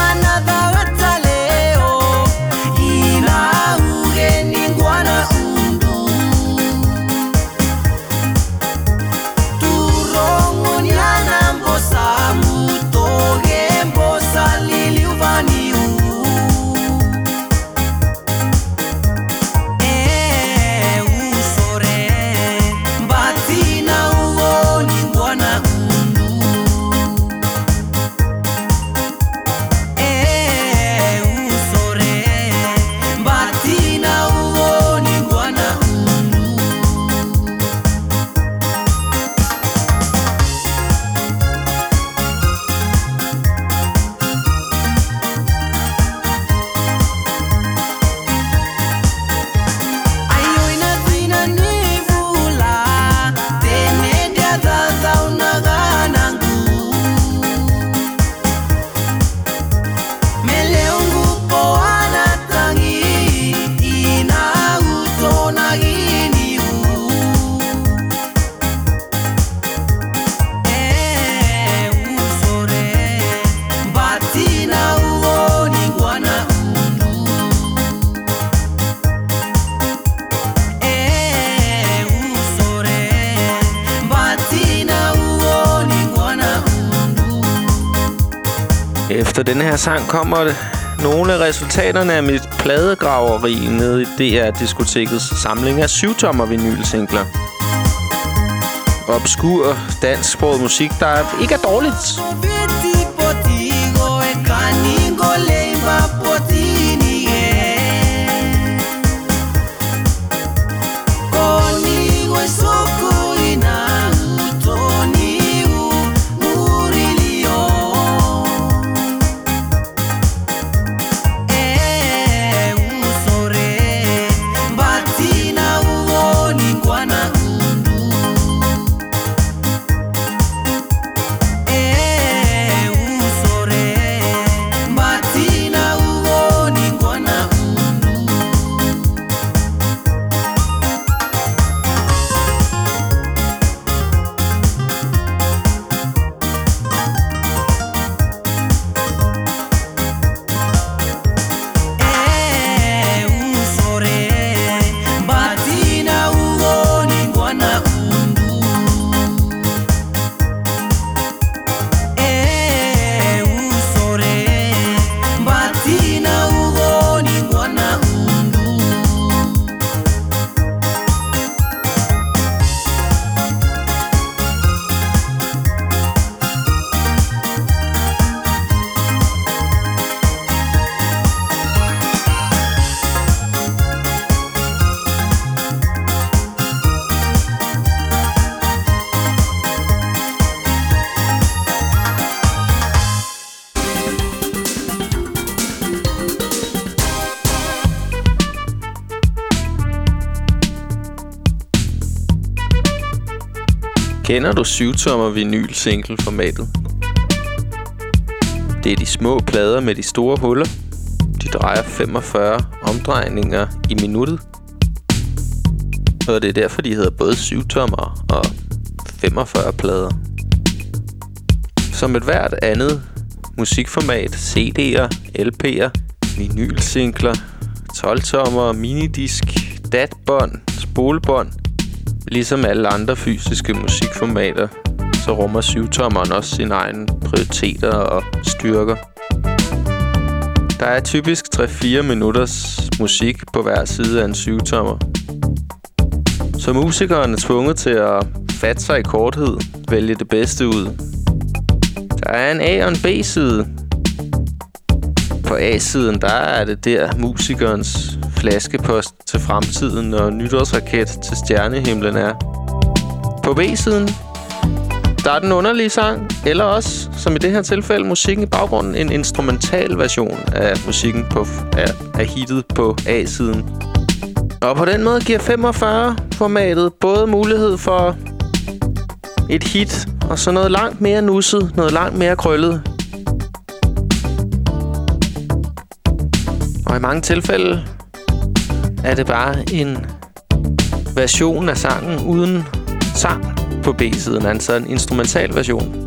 Efter denne her sang kommer det nogle af resultaterne af mit pladegraveri nede i D R-diskotekets samling af syvtommer vinylsingler. Obskur dansksproget musik, der ikke er dårligt. Kender du syvtommer vinyl single formatet? Det er de små plader med de store huller. De drejer femogfyrre omdrejninger i minuttet. Og det er derfor, de hedder både syv-tommer og femogfyrre plader. Som et hvert andet musikformat, C D'er, L P'er, vinylsingler, tolv-tommer, minidisk, datbånd, spolebånd, ligesom alle andre fysiske musikformater, så rummer syv-tommeren også sine egne prioriteter og styrker. Der er typisk tre til fire minutters musik på hver side af en syv-tommer. Så musikeren er tvunget til at fatte sig i korthed, vælge det bedste ud. Der er en A- og en B-side. På A-siden, der er det der musikernes flaskepost til fremtiden og nytårsraket til stjernehimlen er. På B-siden, der er den underlige sang, eller også, som i det her tilfælde, musikken i baggrunden, en instrumental version af musikken på, af, af hittet på A-siden. Og på den måde giver femogfyrre-formatet både mulighed for et hit, og så noget langt mere nusset, noget langt mere krøllet. Og i mange tilfælde er det bare en version af sangen uden sang på B-siden, altså en instrumental version.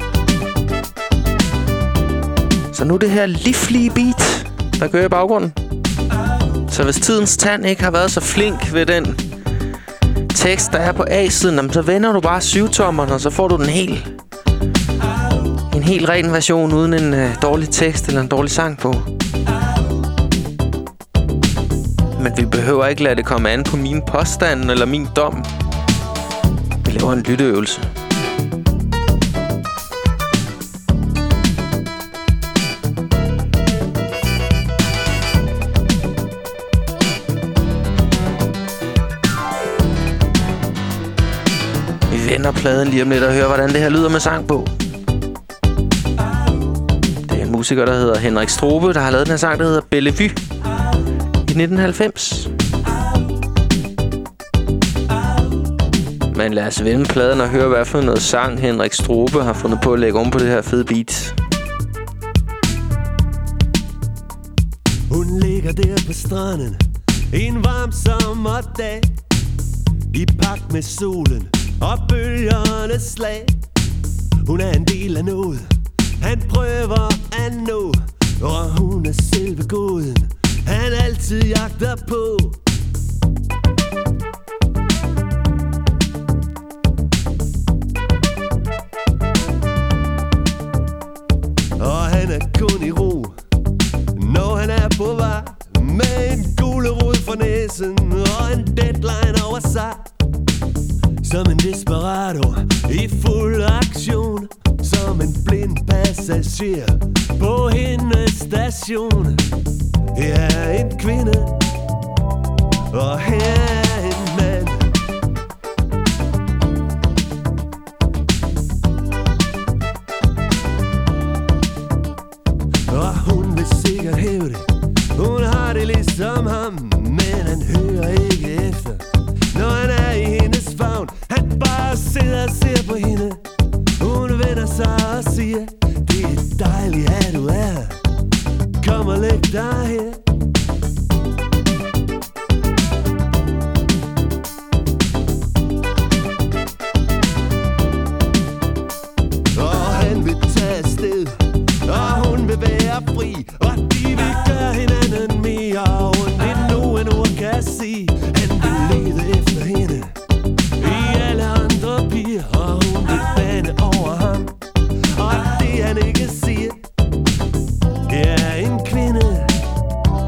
Så nu det her livlige beat, der kører i baggrunden. Så hvis tidens tand ikke har været så flink ved den tekst, der er på A-siden, så vender du bare syv-tommeren, og så får du den helt en helt ren version uden en øh, dårlig tekst eller en dårlig sang på. Men vi behøver ikke lade det komme an på min påstand eller min dom. Vi laver en lytteøvelse. Vi vender pladen lige om lidt og hører, hvordan det her lyder med sang på. Det er en musiker, der hedder Henrik Strobe, der har lavet den her sang, der hedder Bellevue i nitten halvfems. Men lad os vende pladen og høre, hvad for noget sang Henrik Strobe har fundet på at lægge om på det her fede beat. Hun ligger der på stranden en varm sommerdag, i pagt med solen og bølgernes slag. Hun er en del af noget, han prøver at nå, og hun er selve gåden, han altid jagter på. Og han er kun i ro, når han er på vej, med en gulerod for næsen og en deadline over sig. Som en desperado i fuld aktion, som en blind passager på hendes station. Her er en kvinde, og her er en mand. Og hun vil sikkert hæve det, hun har det ligesom ham, men han hører ikke efter, når han er i hendes favn. Han bare sidder og ser på hende. Hun vender sig og siger, det er dejligt at du er her, kom og læg dig her. Og han vil tage afsted, og hun vil være fri, og de vil gøre hinanden mere ondt, end nogen ord kan sige. Han vil lede efter hende i alle andre piger, og hun vil bande over ham, og det han ikke siger, det er en kvinde,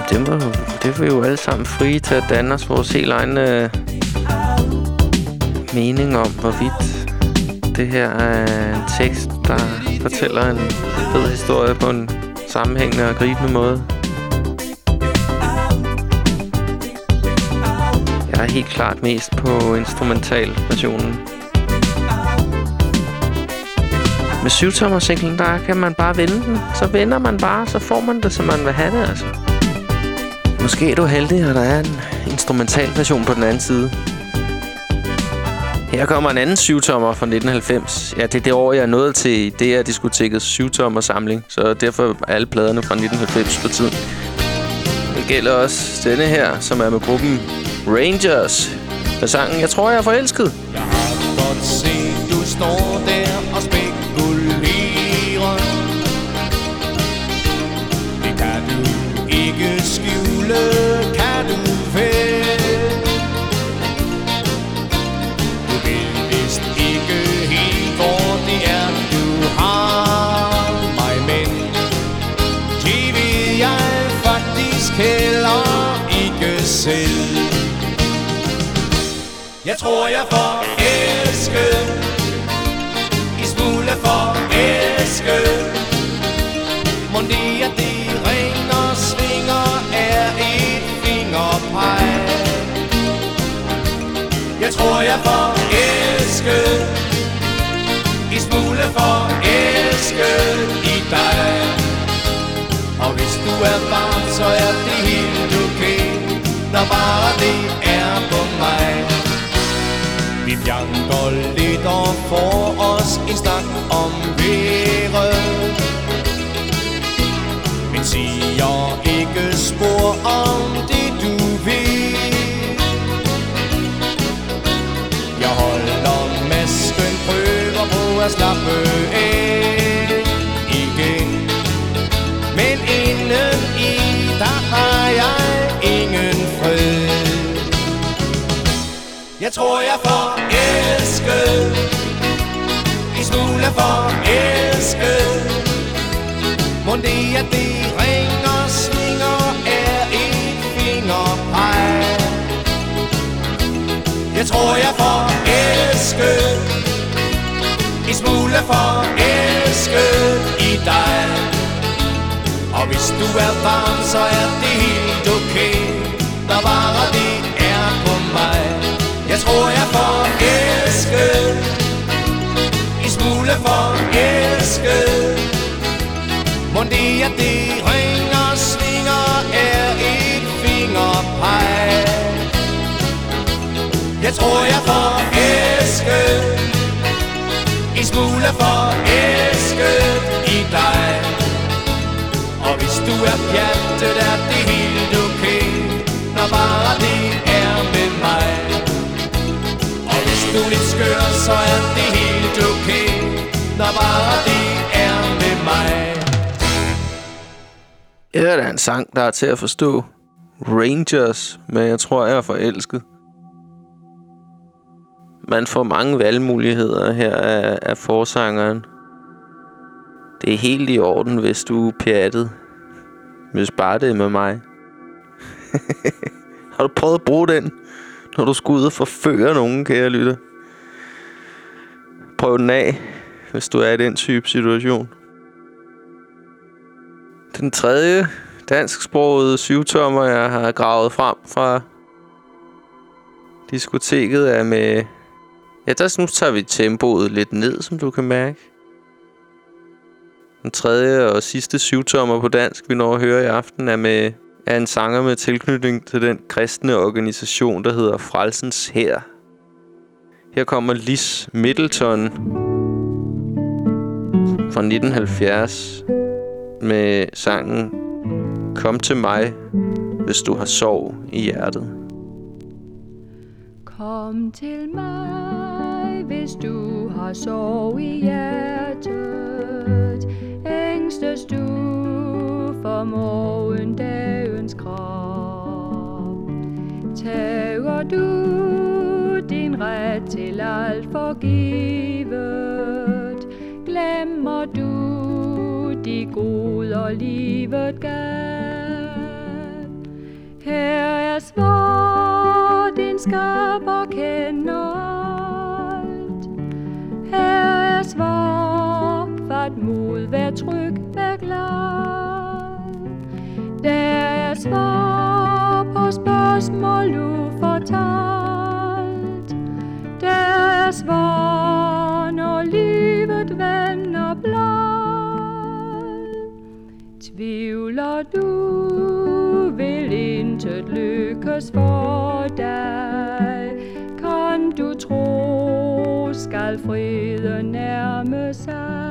det, må, det er vi jo alle sammen frie til at danne os vores helt egen øh, mening om, hvorvidt det her er en tekst, der fortæller en fed historie på en sammenhængende og gribende måde. Jeg er helt klart mest på instrumentalversionen. Med syvtommer-singlen, der kan man bare vende den. Så vender man bare, så får man det, som man vil have det, altså. Måske er du heldig, at der er en instrumentalversion på den anden side. Her kommer en anden syvtommer fra nitten halvfems. Ja, det er det år, jeg er nået til D R-diskotekets syvtommer-samling. Så derfor er alle pladerne fra nitten halvfems for tiden. Det gælder også denne her, som er med gruppen Rangers. Med sangen Jeg tror, jeg er forelsket. Jeg har godt set, du står der og spekulerer. Det kan du ikke skjule, kan du vel? Du ved vist ikke helt, hvor det er, du har mig, men det ved jeg faktisk heller ikke selv. Jeg tror, jeg forelsket, i smule forelsket. Mon det er det ringer, svinger, er et fingerpeg. Jeg tror, jeg forelsket, i smule forelsket i dig. Og hvis du er varm, så er det helt okay, når bare det er på mig. Vi bjanker lidt og får os en snak om vejret, men siger ikke spor om det du ved. Jeg holder masken, prøver på at slappe af igen, men inden i, der har jeg ingen fred. Jeg tror, jeg forelsket, i smule forelsket. Mon det er det ringer, svinger, er et fingerpeg. Jeg tror, jeg forelsket, i smule forelsket i dig. Og hvis du er varm, så er det helt okay, der bare det er på mig. Jeg tror, jeg forelsket, i smule forelsket. Mon det er det ringer, svinger, er et fingerpeg. Jeg tror, jeg forelsket, i smule forelsket i dig. Og hvis du er pjattet, er det helt okay, når bare det er med mig. Du er lidt skør, så er det helt okay, når bare det er med mig. Ja, der er en sang, der er til at forstå. Rangers, men jeg tror, jeg er forelsket. Man får mange valgmuligheder her af, af forsangeren. Det er helt i orden, hvis du er pjattet. Hvis bare det er med mig. Har du prøvet at bruge den, når du skal ud og forføre nogen, kære lytter? Prøv den af, hvis du er i den type situation. Den tredje dansksprogede syvtommer, jeg har gravet frem fra diskoteket, er med... Ja, der nu tager vi tempoet lidt ned, som du kan mærke. Den tredje og sidste syvtommer på dansk, vi når at høre i aften, er med... er en sanger med tilknytning til den kristne organisation, der hedder Frelsens Hær. Her kommer Lis Middleton fra nitten halvfjerds med sangen Kom til mig, hvis du har sorg i hjertet. Kom til mig, hvis du har sorg i hjertet. Ængstes du for morgendagens krav? Tager du din ret til alt forgivet? Glemmer du de goder livet gav? den skaber kender alt. Her er svar, fat mod, vær tryg, vær glad. Der er svar på spørgsmål ufortalt. Der er svar, når livet vender blad. Tvivler du, vil intet lykkes for dig. Kan du tro, skal friden nærme sig.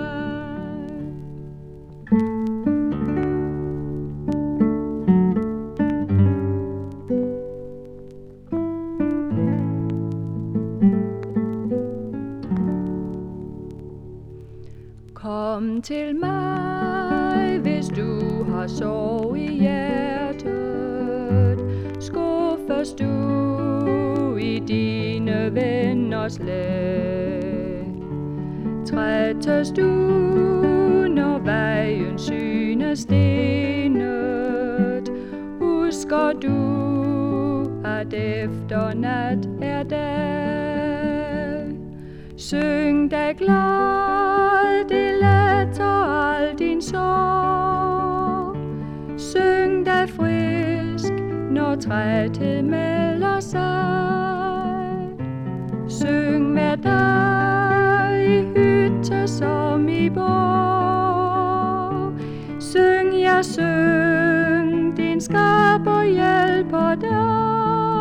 Kom til mig, hvis du har sorg i hjertet. Skuffes du i dine venners lag. Trættes du, når vejen synes stenet. Husker du, at efternat er dag. Syng dig glad, det letter al din sorg. Syng dig frisk, når træthed melder sig. Syng med dig i hytte som i borg. Syng, ja syng, din skaber hjælper dig.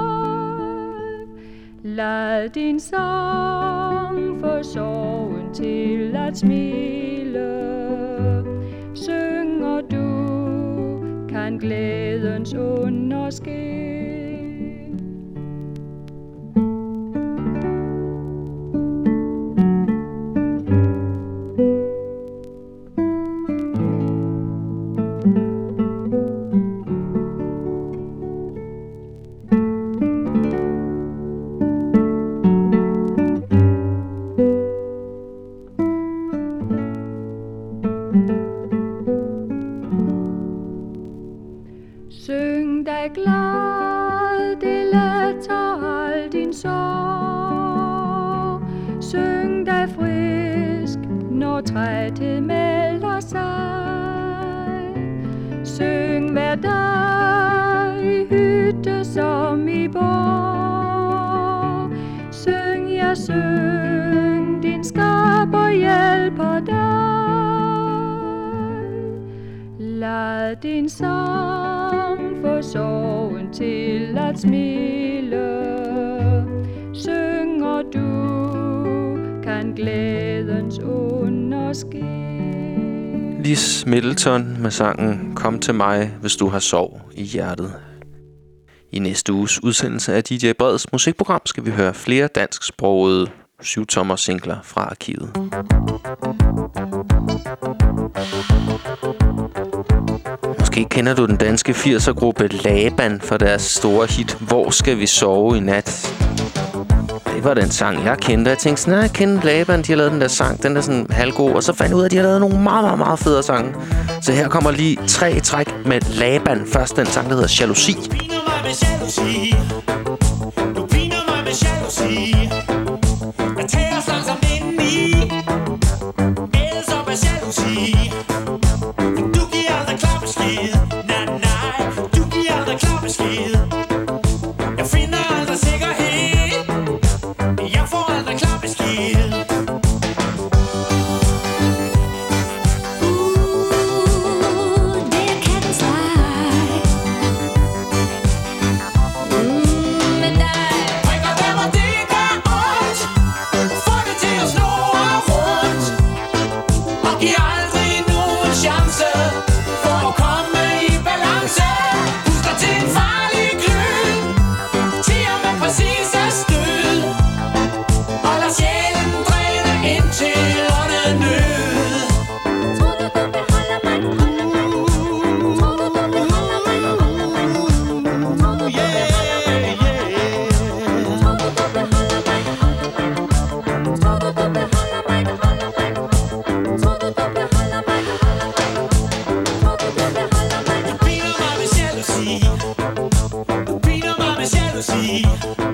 Lad din sang få sorgen til at smile. Synger du, kan glædens under ske. Syng dig glad, det letter al din sorg. Syng dig frisk, når træthed melder sig. Syng hver dag i hytte som i borg. Syng, ja syng, din skaber hjælper dig. Lad din sang få sorgen til at smile. Synger du, kan glædens under ske. Lis Middleton med sangen Kom til mig, hvis du har sorg i hjertet. I næste uges udsendelse af D J Breds musikprogram skal vi høre flere dansksprogede syvtommer singler fra arkivet. Måske kender du den danske firser-gruppe Laban for deres store hit Hvor skal vi sove i nat? Det var den sang, jeg kendte. Jeg tænkte sådan, jeg kender Laban, de har lavet den der sang, den er sådan halvgod. Og så fandt jeg ud af, at de har lavet nogle meget, meget, meget federe sange. Så her kommer lige tre træk med Laban. Først den sang, der hedder Jalousi. Du piner mig med jalousi. Du piner mig med jalousi. Jeg tager langsomt ind i. Ellers op af jalousi. Du giver aldrig klar besked. Nej, nej, du giver aldrig klar besked. Jeg finder aldrig sikkerhed. Jeg får aldrig klar besked. Du piner mig med jalousi.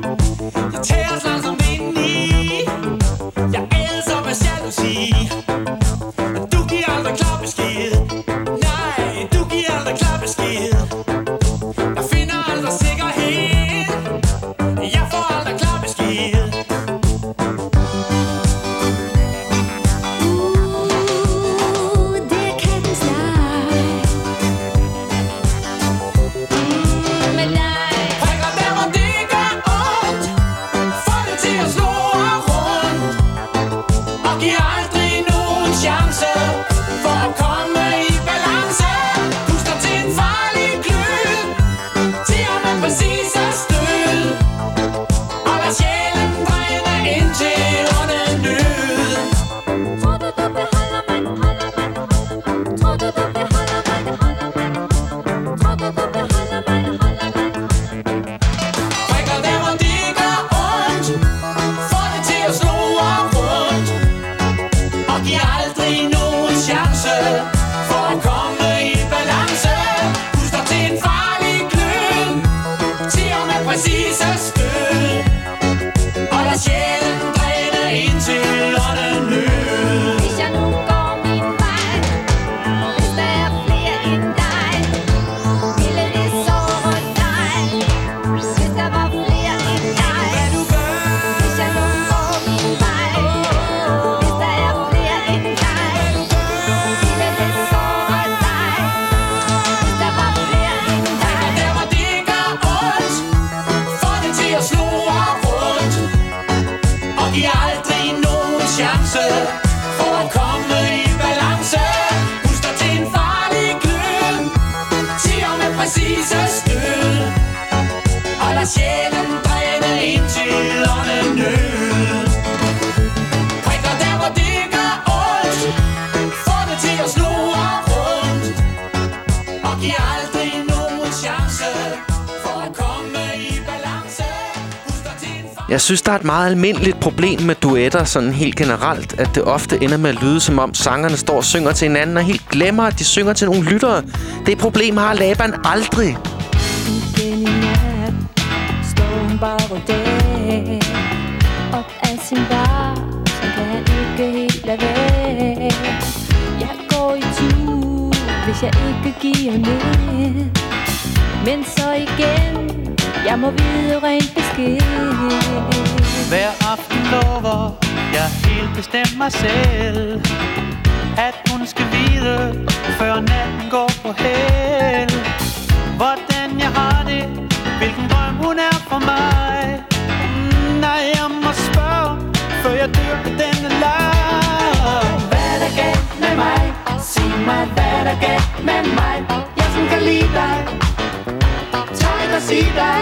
præcise stød. Og lad sjælen dræne ind til ånden. Hvis jeg nu går min vej, hvis der er flere end dig, ville det såre dig. Hvis der var flere end dig, hvis jeg nu går min vej, hvis der er flere end dig, ville det såre dig. Hvis der var flere end dig. Og der hvor det gør ondt, få det til at slå rundt. Og giv aldrig nogen chance for at komme i balance. Husk dig til en farlig glød, siger med præcise stød. Og lad sjælen dræne ind til åndenød. Prik dig der hvor det gør ondt, få det til at slå rundt. Og giv aldrig nogen chance for at komme i balance. Husk dig til en Jeg synes, der er et meget almindeligt problem med duetter, sådan helt generelt, at det ofte ender med at lyde, som om sangerne står og synger til hinanden, og helt glemmer, at de synger til nogle lyttere. Det problem har Laban aldrig. Igen i nat står hun bare og dag op af sin bar, så kan han ikke helt lade være. Jeg går i tur, hvis jeg ikke giver ned. Men så igen, jeg må vide rent besked. Hver aften lover jeg helt bestemt mig selv, at hun skal vide, før natten går på hel. Hvordan jeg har det, hvilken drøm hun er for mig. Mm, nej, jeg må spørge, før jeg dør i denne leg. Hvad er der galt med mig? Sig mig, hvad er der galt med mig? Jeg som kan lide dig, tør ikke at sige dig.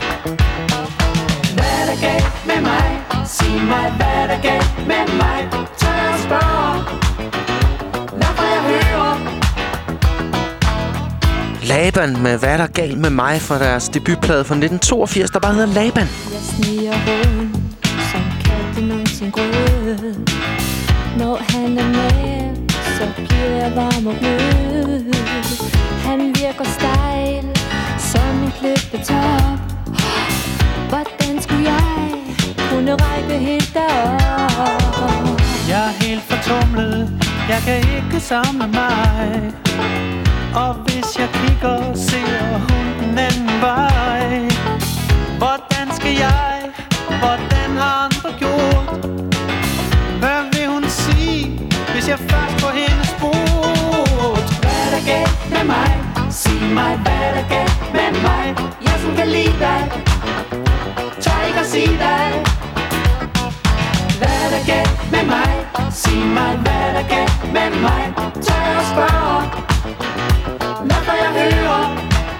Hvad er der galt med mig? Sig mig, hvad er der galt med mig? Tør jeg at spørge, når får jeg høre. Laban med Hvad er der galt med mig fra deres debutplade fra nitten toogfirs, der bare hedder Laban. Jeg sniger rundt som katten om sin grød. Når han er med, så bliver jeg varm og blød. Han virker stejl som en klippetop. Hvordan skulle jeg kunne række helt derop? Jeg er helt fortumlet, jeg kan ikke samle mig. Og hvis jeg kigger, ser hun den anden vej. Hvordan skal jeg, hvordan har andre gjort? Hvad vil hun sige, hvis jeg først får hende spurgt? Hvad er der galt med mig? Sig mig, hvad er der galt med mig? Jeg som kan lide dig, tør ikke at sige dig. Hvad er der galt med mig? Sig mig, hvad er der galt med mig? Tør jeg at spørge, når får jeg høre.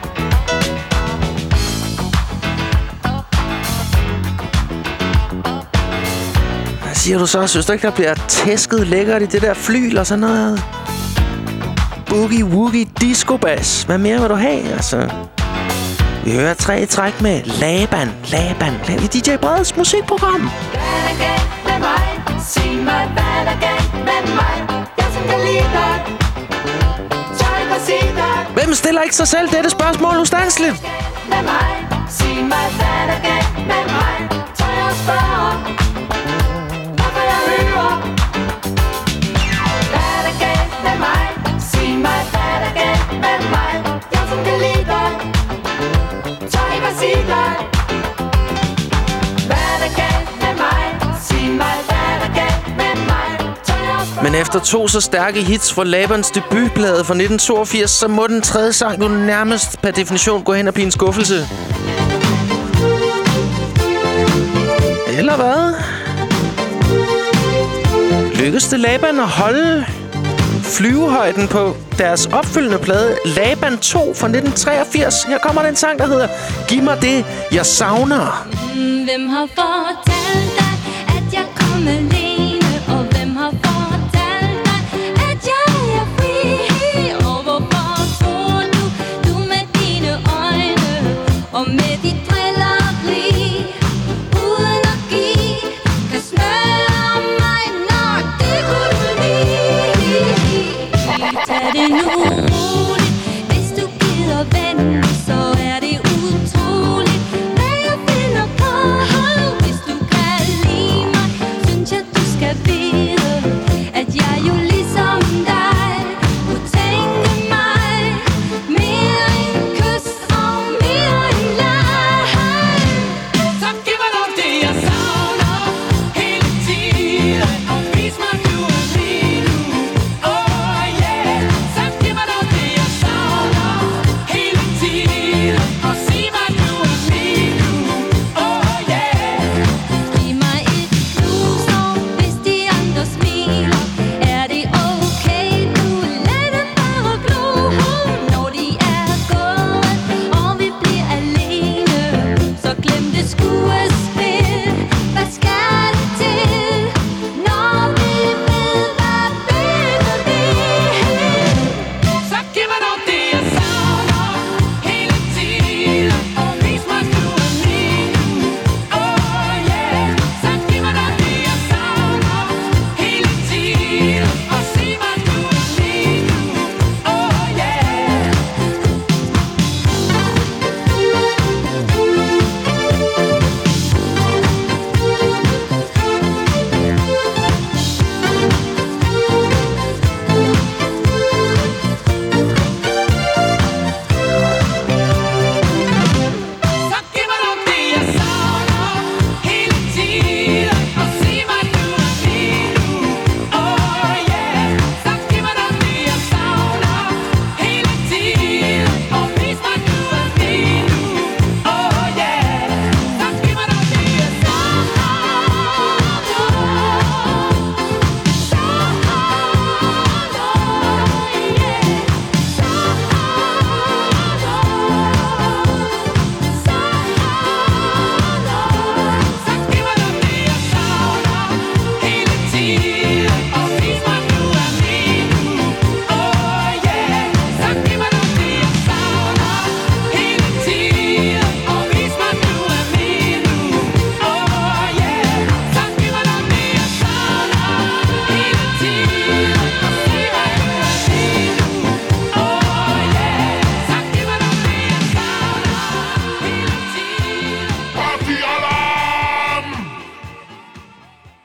Hvad siger du så? Synes du ikke, der bliver tæsket lækkert i det der flyl og sådan noget? Boogie Woogie Disco Bass. Hvad mere vil du have, altså? Vi hører tre træk med Laban, Laban, Laban i D J Breds musikprogram. Hvad er der galt med mig? Sig mig, hvad er der galt med mig? Jeg som kan lide dig, tør ikke at sige dig. Hvem stiller ikke sig selv dette spørgsmål ustandsligt? Med mig, sig mig, hvad er der galt med mig? Tør jeg at spørge, når får jeg høre. Hvad er der galt med mig? Sig mig, hvad er der galt med mig? Jeg som kan lide dig, tør ikke at sige dig. Hvad er der galt med mig? Sig mig, hvad er der galt med mig? Tør jeg at spørge. Men efter to så stærke hits fra Labans debutplade fra nitten toogfirs, så må den tredje sang jo nærmest per definition gå hen og blive en skuffelse. Eller hvad? Lykkedes det Laban at holde flyvehøjden på deres opfølgende plade Laban to fra nitten treogfirs? Her kommer den sang, der hedder Giv mig det, jeg savner. Hvem har fortalt dig, at jeg kom alene? Og hvem har fortalt dig, at jeg er fri? Og hvorfor tror du, du med dine øjne og med dit drilleri uden at give kan smøre mig, når det kunne du lide? Tag det nu roligt, hvis du gider vente, så er det utroligt, hvad jeg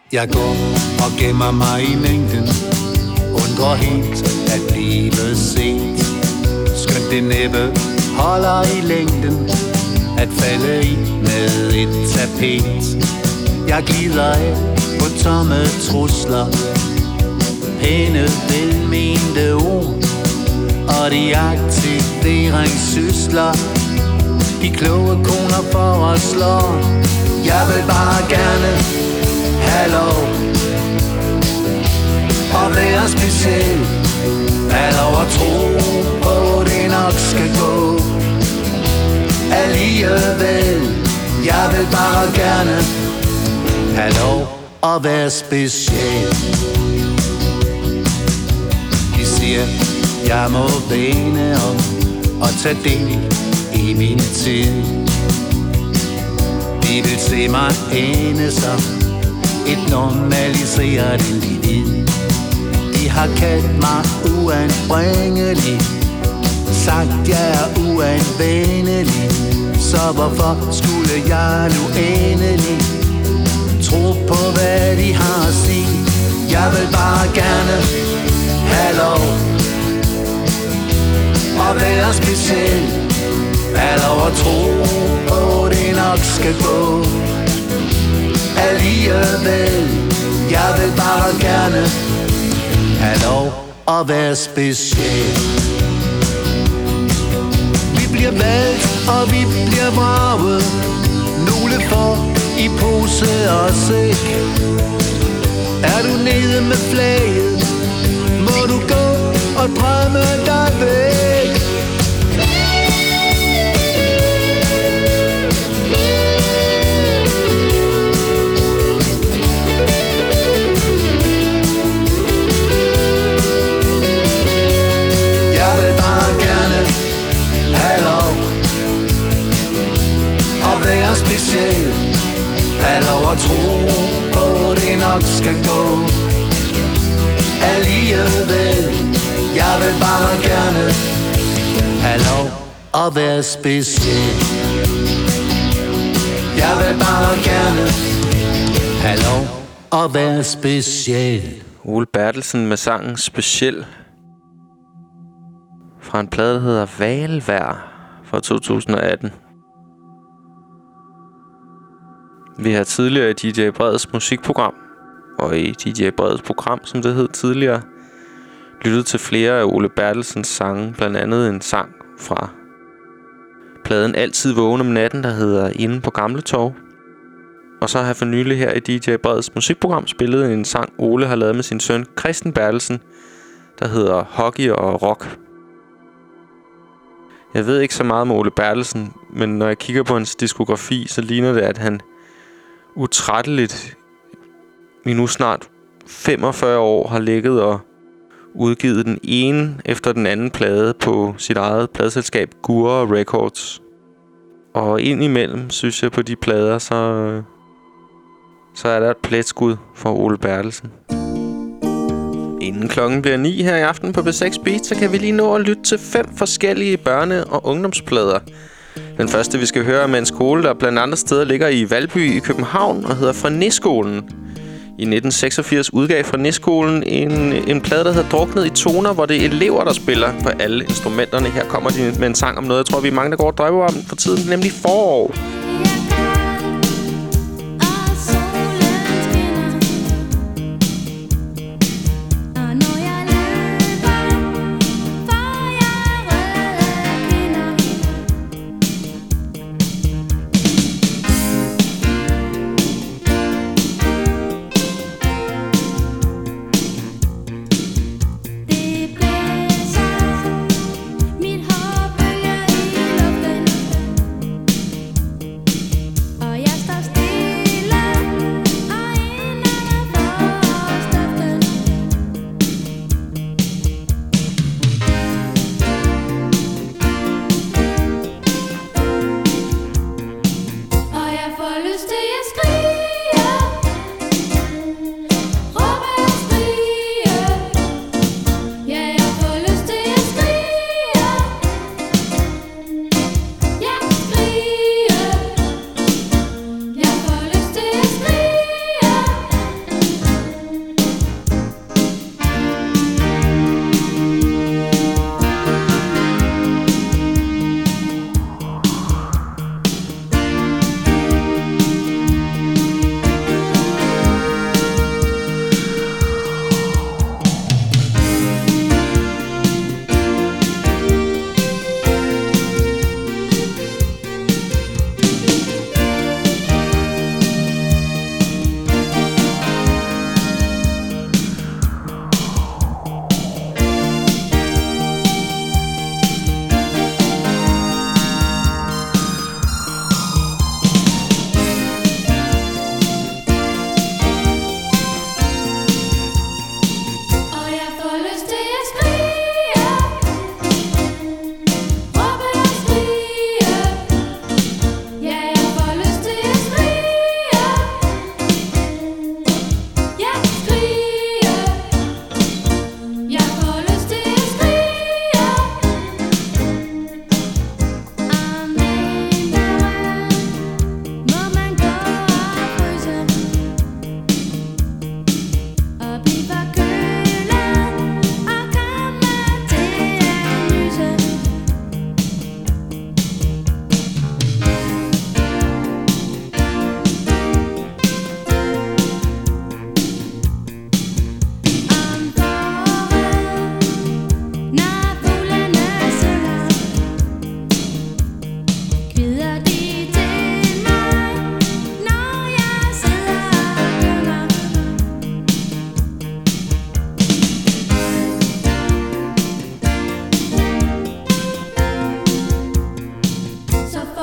Jeg går og gemmer mig i mængden, undrer helt at blive set. Skønt det næppe holder i længden, at falde i med et tapet. Jeg glider af på tomme trusler, pæne velmente ord og de aktiveringssysler. De kloge koner for at slå. Jeg vil bare gerne have lov og være speciel. Hvad lov at tro på det nok skal gå. Alligevel, jeg vil bare gerne have lov at være speciel. De siger, jeg må vende om og tage del i min tid. De vil se mig ende som et normaliseret individ. De har kaldt mig uanbringelig, sagt jeg er uanvendelig. Så hvorfor skulle jeg nu endelig tro på hvad de har at sige? Jeg vil bare gerne have lov og være speciel. Hvad lov at tro på det nok skal gå. Alligevel, jeg vil bare gerne have lov at være speciel. Vi bliver valgt, og vi bliver vraget. Nogle får i pose og sæk. Er du nede med flaget, må du gå og drømme dig væk. Speciel. Hvad lov at tro på det nok skal gå. Alligevel, jeg vil bare gerne have lov at være speciel. Jeg vil bare gerne have lov at være speciel. Ole Bertelsen med sangen Speciel fra en plade, der hedder Valvær fra to tusind og atten. Vi har tidligere i D J Breds musikprogram, og i D J Breds program, som det hed tidligere, lyttet til flere af Ole Bertelsens sange, blandt andet en sang fra pladen Altid Vågen om natten, der hedder Inde på Gamle Torv. Og så har jeg for nylig her i D J Breds musikprogram spillet en sang, Ole har lavet med sin søn Christen Bertelsen, der hedder Hockey og Rock. Jeg ved ikke så meget om Ole Bertelsen, men når jeg kigger på hans diskografi, så ligner det, at han utrætteligt i nu snart femogfyrre år har ligget og udgivet den ene efter den anden plade på sit eget pladeselskab Gura Records. Og indimellem, synes jeg, på de plader, så, så er der et pletskud for Ole Bertelsen. Inden klokken bliver ni her i aften på B seks Beat, så kan vi lige nå at lytte til fem forskellige børne- og ungdomsplader. Den første, vi skal høre, er med en skole, der blandt andre steder ligger i Valby i København og hedder Frenéskolen. I nitten seksogfirs udgav Frenéskolen en, en plade, der hedder Druknet i toner, hvor det er elever, der spiller på alle instrumenterne. Her kommer de med en sang om noget, jeg tror, vi er mange, der går og drømmer om for tiden, nemlig forår. Mit hår bølger i luften.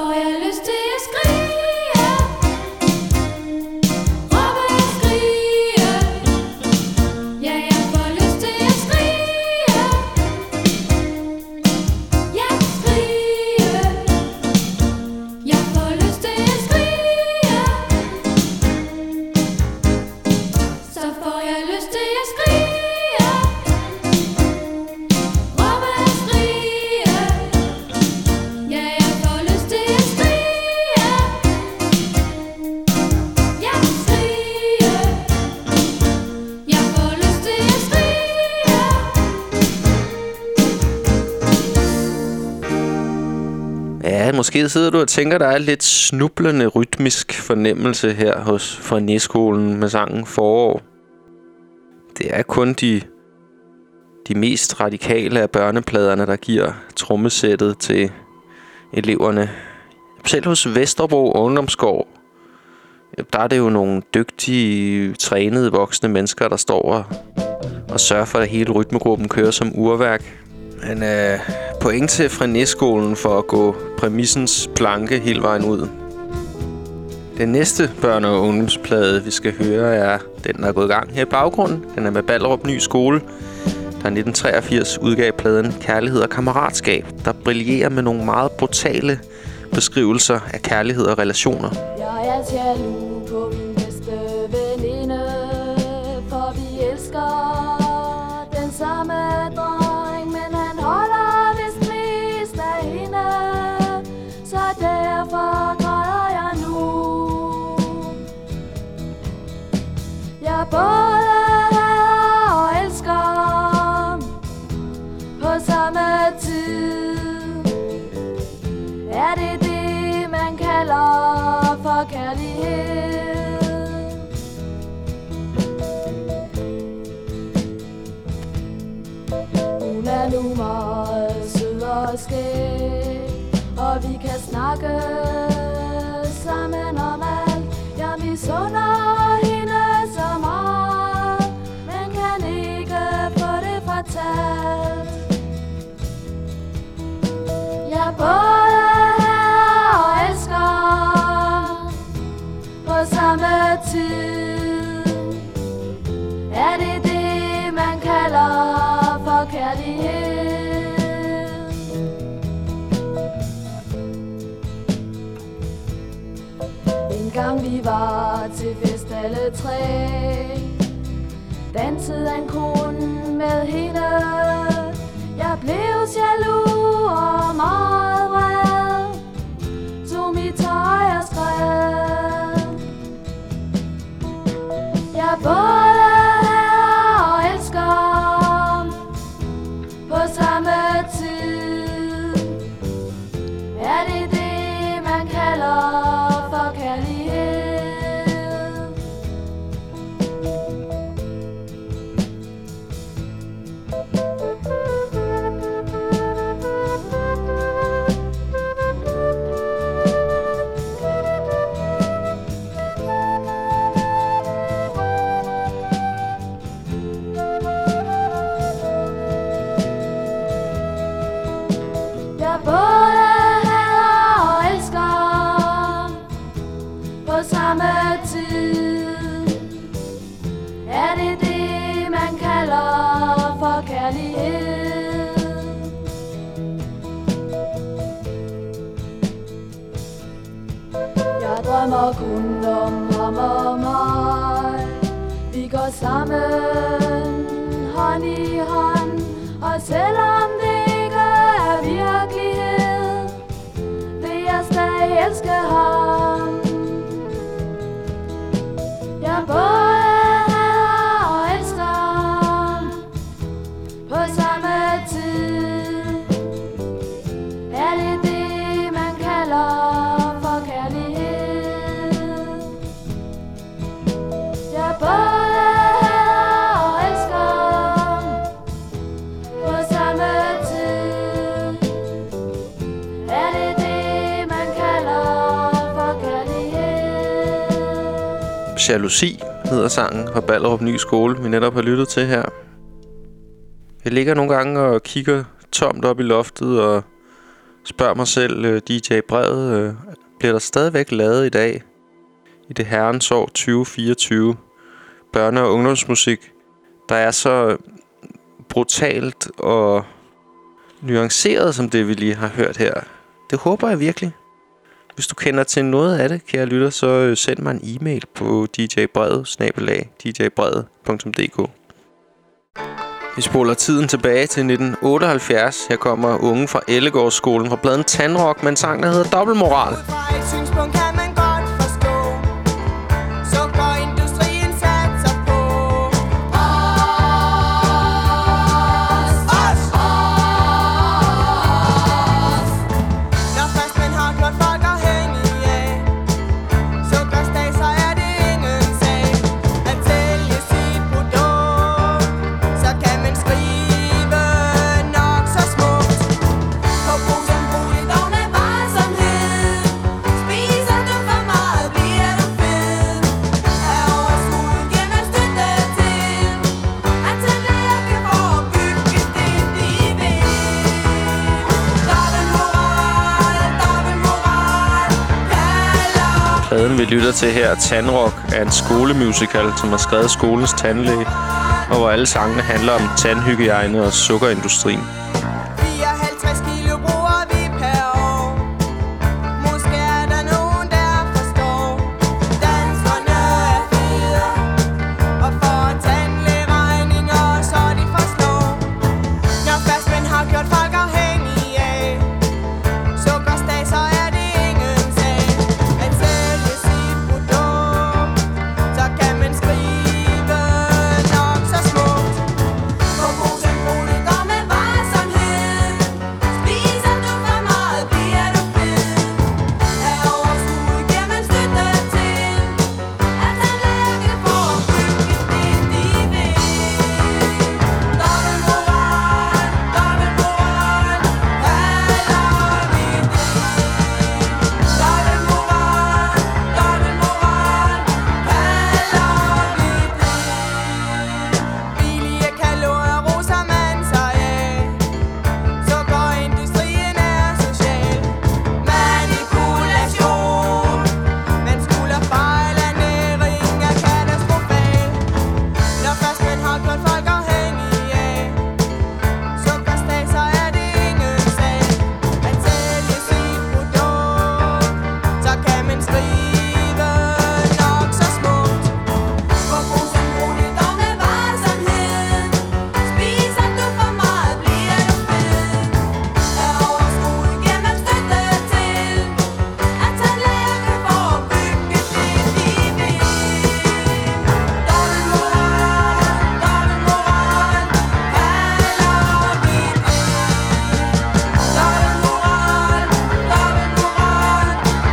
får jeg lyst til at skrige. Råbe og skrige. Ja, jeg får lyst til at skrige. Ja, skrige. Jeg får lyst til at skrige. Så får jeg lyst til at skrige. Råbe og skrige. Ja, jeg får lyst til at skrige. Ja, skrige. Jeg får lyst til at skrige. Ja, måske sidder du og tænker, der er lidt snublende rytmisk fornemmelse her hos Fournet-skolen med sangen Forår. Det er kun de, de mest radikale af børnepladerne, der giver trommesættet til eleverne. Selv hos Vesterbro Ungdomsgård, der er det jo nogle dygtige, trænede voksne mennesker, der står og, og sørger for, at hele rytmegruppen kører som urværk. Men øh, point til Fournet-skolen for at gå præmissens planke hele vejen ud. Den næste børne- og ungdomsplade, vi skal høre, er den, der er gået i gang her i baggrunden. Den er med Ballerup Ny Skole, der i nitten treogfirs udgav pladen Kærlighed og Kammeratskab, der brillerer med nogle meget brutale beskrivelser af kærlighed og relationer. Jeg er jaloux på min bedste veninde, for vi elsker den samme dreng, men han holder vist mest af hende, så derfor græder jeg nu. Jeg både hader og elsker på samme tid. Er det det, man kalder for kærlighed? Hun er nu meget sød og skæg, og vi kan snakke sammen om alt. Jeg misunder hende så meget, men kan ikke få det fortalt. Jeg både hader og elsker på samme tid. Er det det, man kalder for kærlighed? En gang vi var til fest alle tre, dansede han kun med hende. Jeg blev jaloux og meget vred, tog mit tøj og skred. Jeg både hader og elsker på samme tid. Er det det, man kalder for kærlighed? Jeg både hader og elsker på samme tid. Er det det, man kalder for kærlighed? Jeg drømmer kun om ham og mig. Vi går sammen, hånd i hånd, og selvom det ikke er virkelighed, vil jeg stadig elske ham. Jeg både hader og elsker på samme tid. Er det det, man kalder for kærlighed? Jeg både hader og elsker på samme tid. Er det det, man kalder for kærlighed? Jalousi hedder sangen fra Ballerup Ny Skole, vi netop har lyttet til her. Jeg ligger nogle gange og kigger tomt op i loftet og Spørg mig selv, øh, D J Brevet, øh, bliver der stadigvæk lavet i dag? I det herrens år tyve fireogtyve. Børne- og ungdomsmusik, der er så brutalt og nuanceret som det, vi lige har hørt her. Det håber jeg virkelig. Hvis du kender til noget af det, kære lytter, så øh, send mig en e-mail på d j brevet snabel-a d j brevet punktum d k. Vi spoler tiden tilbage til nitten otteoghalvfjerds. Her kommer unge fra Ellegårdsskolen fra pladen Tandrock med en sang, der hedder Dobbeltmoral. Fra et synspunkt kan man godt forstå, sukkerindustrien satser på os, os, os. Når først man har gjort folk afhængige af sukkerstat, så er det ingen sag at sælge sit produkt. Så kan man skrive nok så smukt på posen, brug det dog med varsomhed. Spiser du for meget, bliver du fed. Er overskud, giver man støtte til at tandlæger kan forebygge det, de vil. Dobbeltmoral, dobbeltmoral, kalder. Pladen, vi lytter til her, Tandrock, er en skolemusical, som er skrevet af skolens tandlæge, og hvor alle sangene handler om tandhygiejne og sukkerindustrien. fireoghalvtreds kilo bruger vi per år. Måske er der nogen, der forstår. Danskerne er fede og får tandlægeregninger, så de forstår. Når først man har gjort folk afhængige af sukkerstat, så er det ingen sag at sælge sit produkt. Så kan man skrive nok så smukt på posen, brug det dog med varsomhed. Spiser du for meget, bliver du fed. Er overskud, giver man støtte til at tandlæger kan forebygge det, de vil. Dobbeltmoral, dobbeltmoral, kalder vi det. Dobbeltmoral, dobbeltmoral, kalder vi det. Billige kalorier roser man sig af. Sukkerindustrien er social manipulation. Man skulle fejl, ernæring er katastrofal. Når først man har gjort folk afhængige af sukkerstat, så er det ingen sag at sælge sit produkt. Så kan man skrive nok så smukt på posen, brug det dog med varsomhed. Spiser du for meget, bliver du fed. Er overskud, giver man støtte til at tandlæger kan forebygge det, de vil. Dobbeltmoral, dobbeltmoral, kalder vi det. Dobbeltmoral, dobbeltmoral,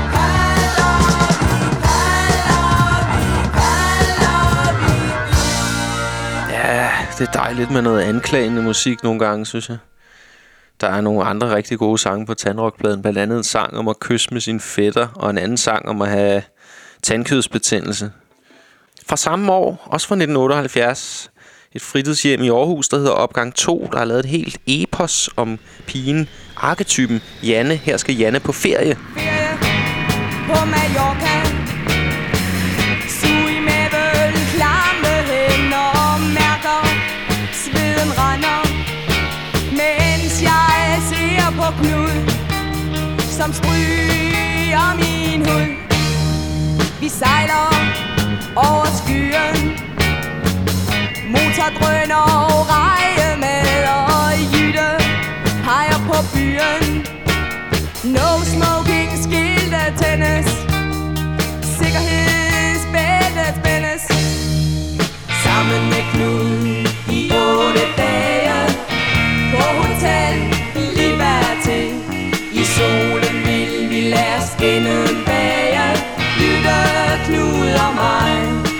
Ja, det er dejligt med noget anklagende musik nogle gange, synes jeg. Der er nogle andre rigtig gode sange på Tandrock-pladen. Blandt andet en sang om at kysse med sine fætter, og en anden sang om at have tandkødsbetændelse. Fra samme år, også fra nitten otteoghalvfjerds, et fritidshjem i Aarhus, der hedder Opgang to, der har lavet et helt epos om pigen, arketypen Janne. Her skal Janne på ferie. På Mallorca, sug i maven, klamme hænder, mærker, sveden render, mens jeg ser på Knud, som stryger min hud. Vi sejler over skyen, motordrøner og reje med, og Jytte peger på byen. No smoking, skilte tændes, sikkerhedsbæltet spændes. Sammen med Knud i otte dage på Hotel Liberté. I solen vil vi lade skinnen bage, Jytte, Knud og mig.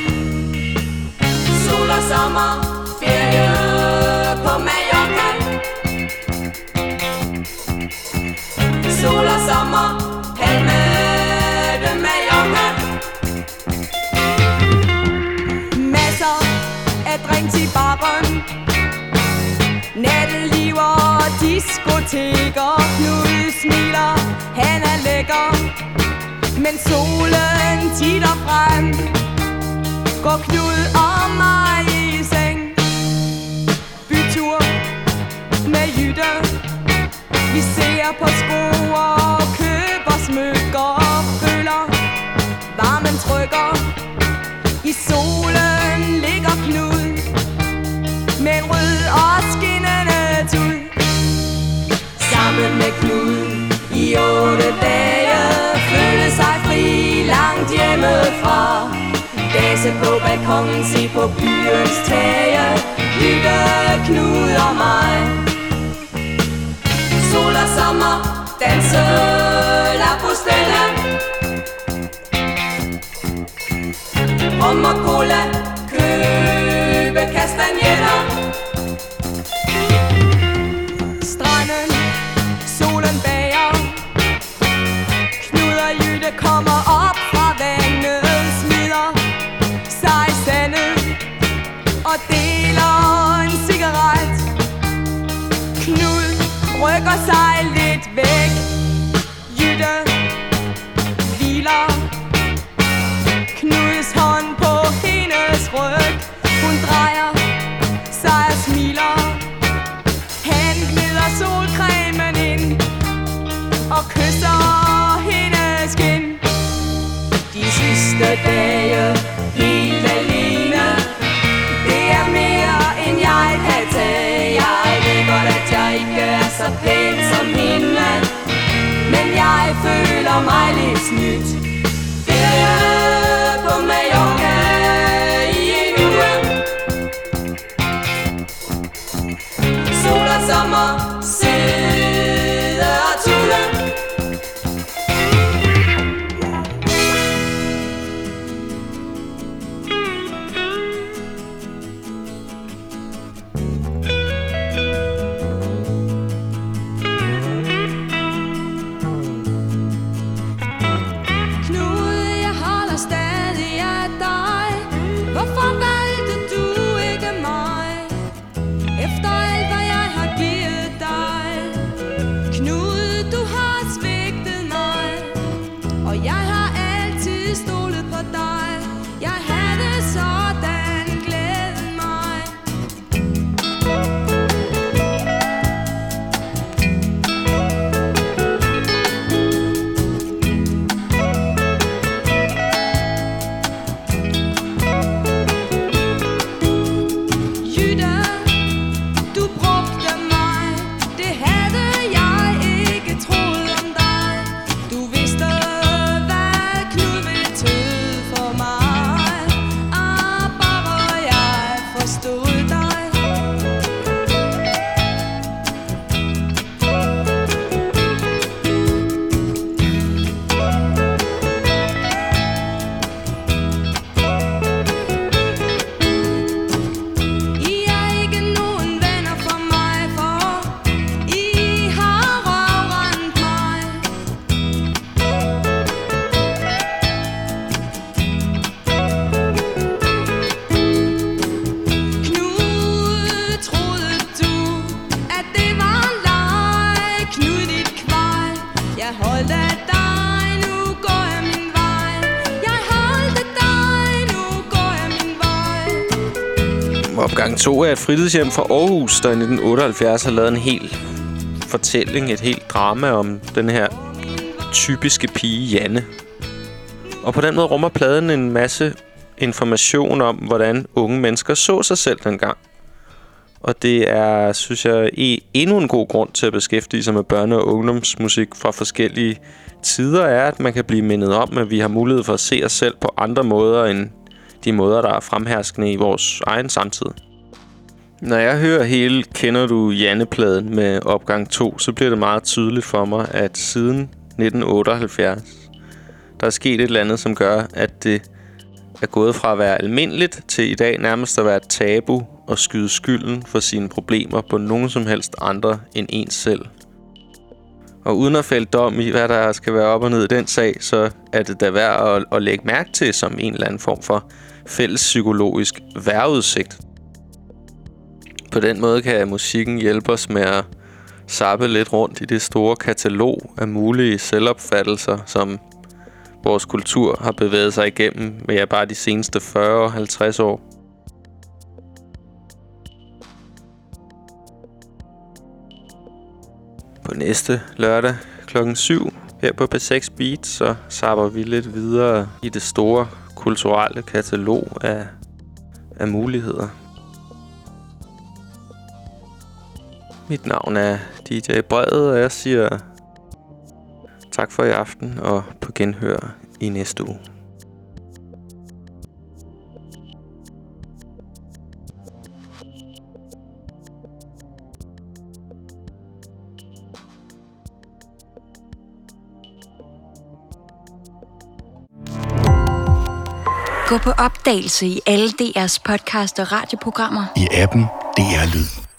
Sol og sommer, ferie på Mallorca. Sol og sommer, Palme de Mallorca. Masser af drinks i baren, natteliv og diskoteker. Knud smiler Men solen titter frem, går Knud og mig i seng. Bytur med Jytte, vi ser på sko og køber smykker og føler varmen trykker. I solen ligger Knud med en rød og skinnende tud. Sammen med Knud i otte dage, føle sig fri langt hjemmefra. Dase på balkongen, se på byens tage, hygge Knud og mig. Sol og sommer, danse la postelle. Rom og cola, købe kastanjetter. Stranden, solen bager, Knud og Jytte kommer op fra vandet, smider sig i sandet og deler en cigaret. Knud rykker sig lidt væk, Jytte hviler Knuds hånd på hendes ryg. Hun drejer sig og smiler. Han gnider solcremen ind og kysser hendes kind. De sidste dage helt alene, det er mere end jeg kan tage. Jeg ved godt, at jeg ikke er så pæn som hende, men jeg føler mig lidt snydt. Ferie på Mallorca i en uge, sol og sommer, sidde og tulle. Opgang to er et fritidshjem fra Aarhus, der i nitten otteoghalvfjerds har lavet en hel fortælling, et helt drama om den her typiske pige Janne. Og på den måde rummer pladen en masse information om, hvordan unge mennesker så sig selv dengang. Og det er, synes jeg, endnu en god grund til at beskæftige sig med børne- og ungdomsmusik fra forskellige tider, er, at man kan blive mindet om, at vi har mulighed for at se os selv på andre måder end de måder, der er fremherskende i vores egen samtid. Når jeg hører hele Kender du Janne-pladen med opgang to, så bliver det meget tydeligt for mig, at siden nitten otteoghalvfjerds, der er sket et eller andet, som gør, at det er gået fra at være almindeligt til i dag nærmest at være et tabu og skyde skylden for sine problemer på nogen som helst andre end ens selv. Og uden at fælde dom i, hvad der skal være op og ned i den sag, så er det da værd at, at lægge mærke til som en eller anden form for fælles psykologisk vejrudsigt. På den måde kan musikken hjælpe os med at zappe lidt rundt i det store katalog af mulige selvopfattelser, som vores kultur har bevæget sig igennem med ja, bare de seneste fyrre til halvtreds år. På næste lørdag klokken syv her på B seks Beat, så sapper vi lidt videre i det store kulturelle katalog af, af muligheder. Mit navn er D J Bredet, og jeg siger tak for i aften og på genhør i næste uge. Gå på opdagelse i alle D R's podcast og radioprogrammer. I appen D R Lyd.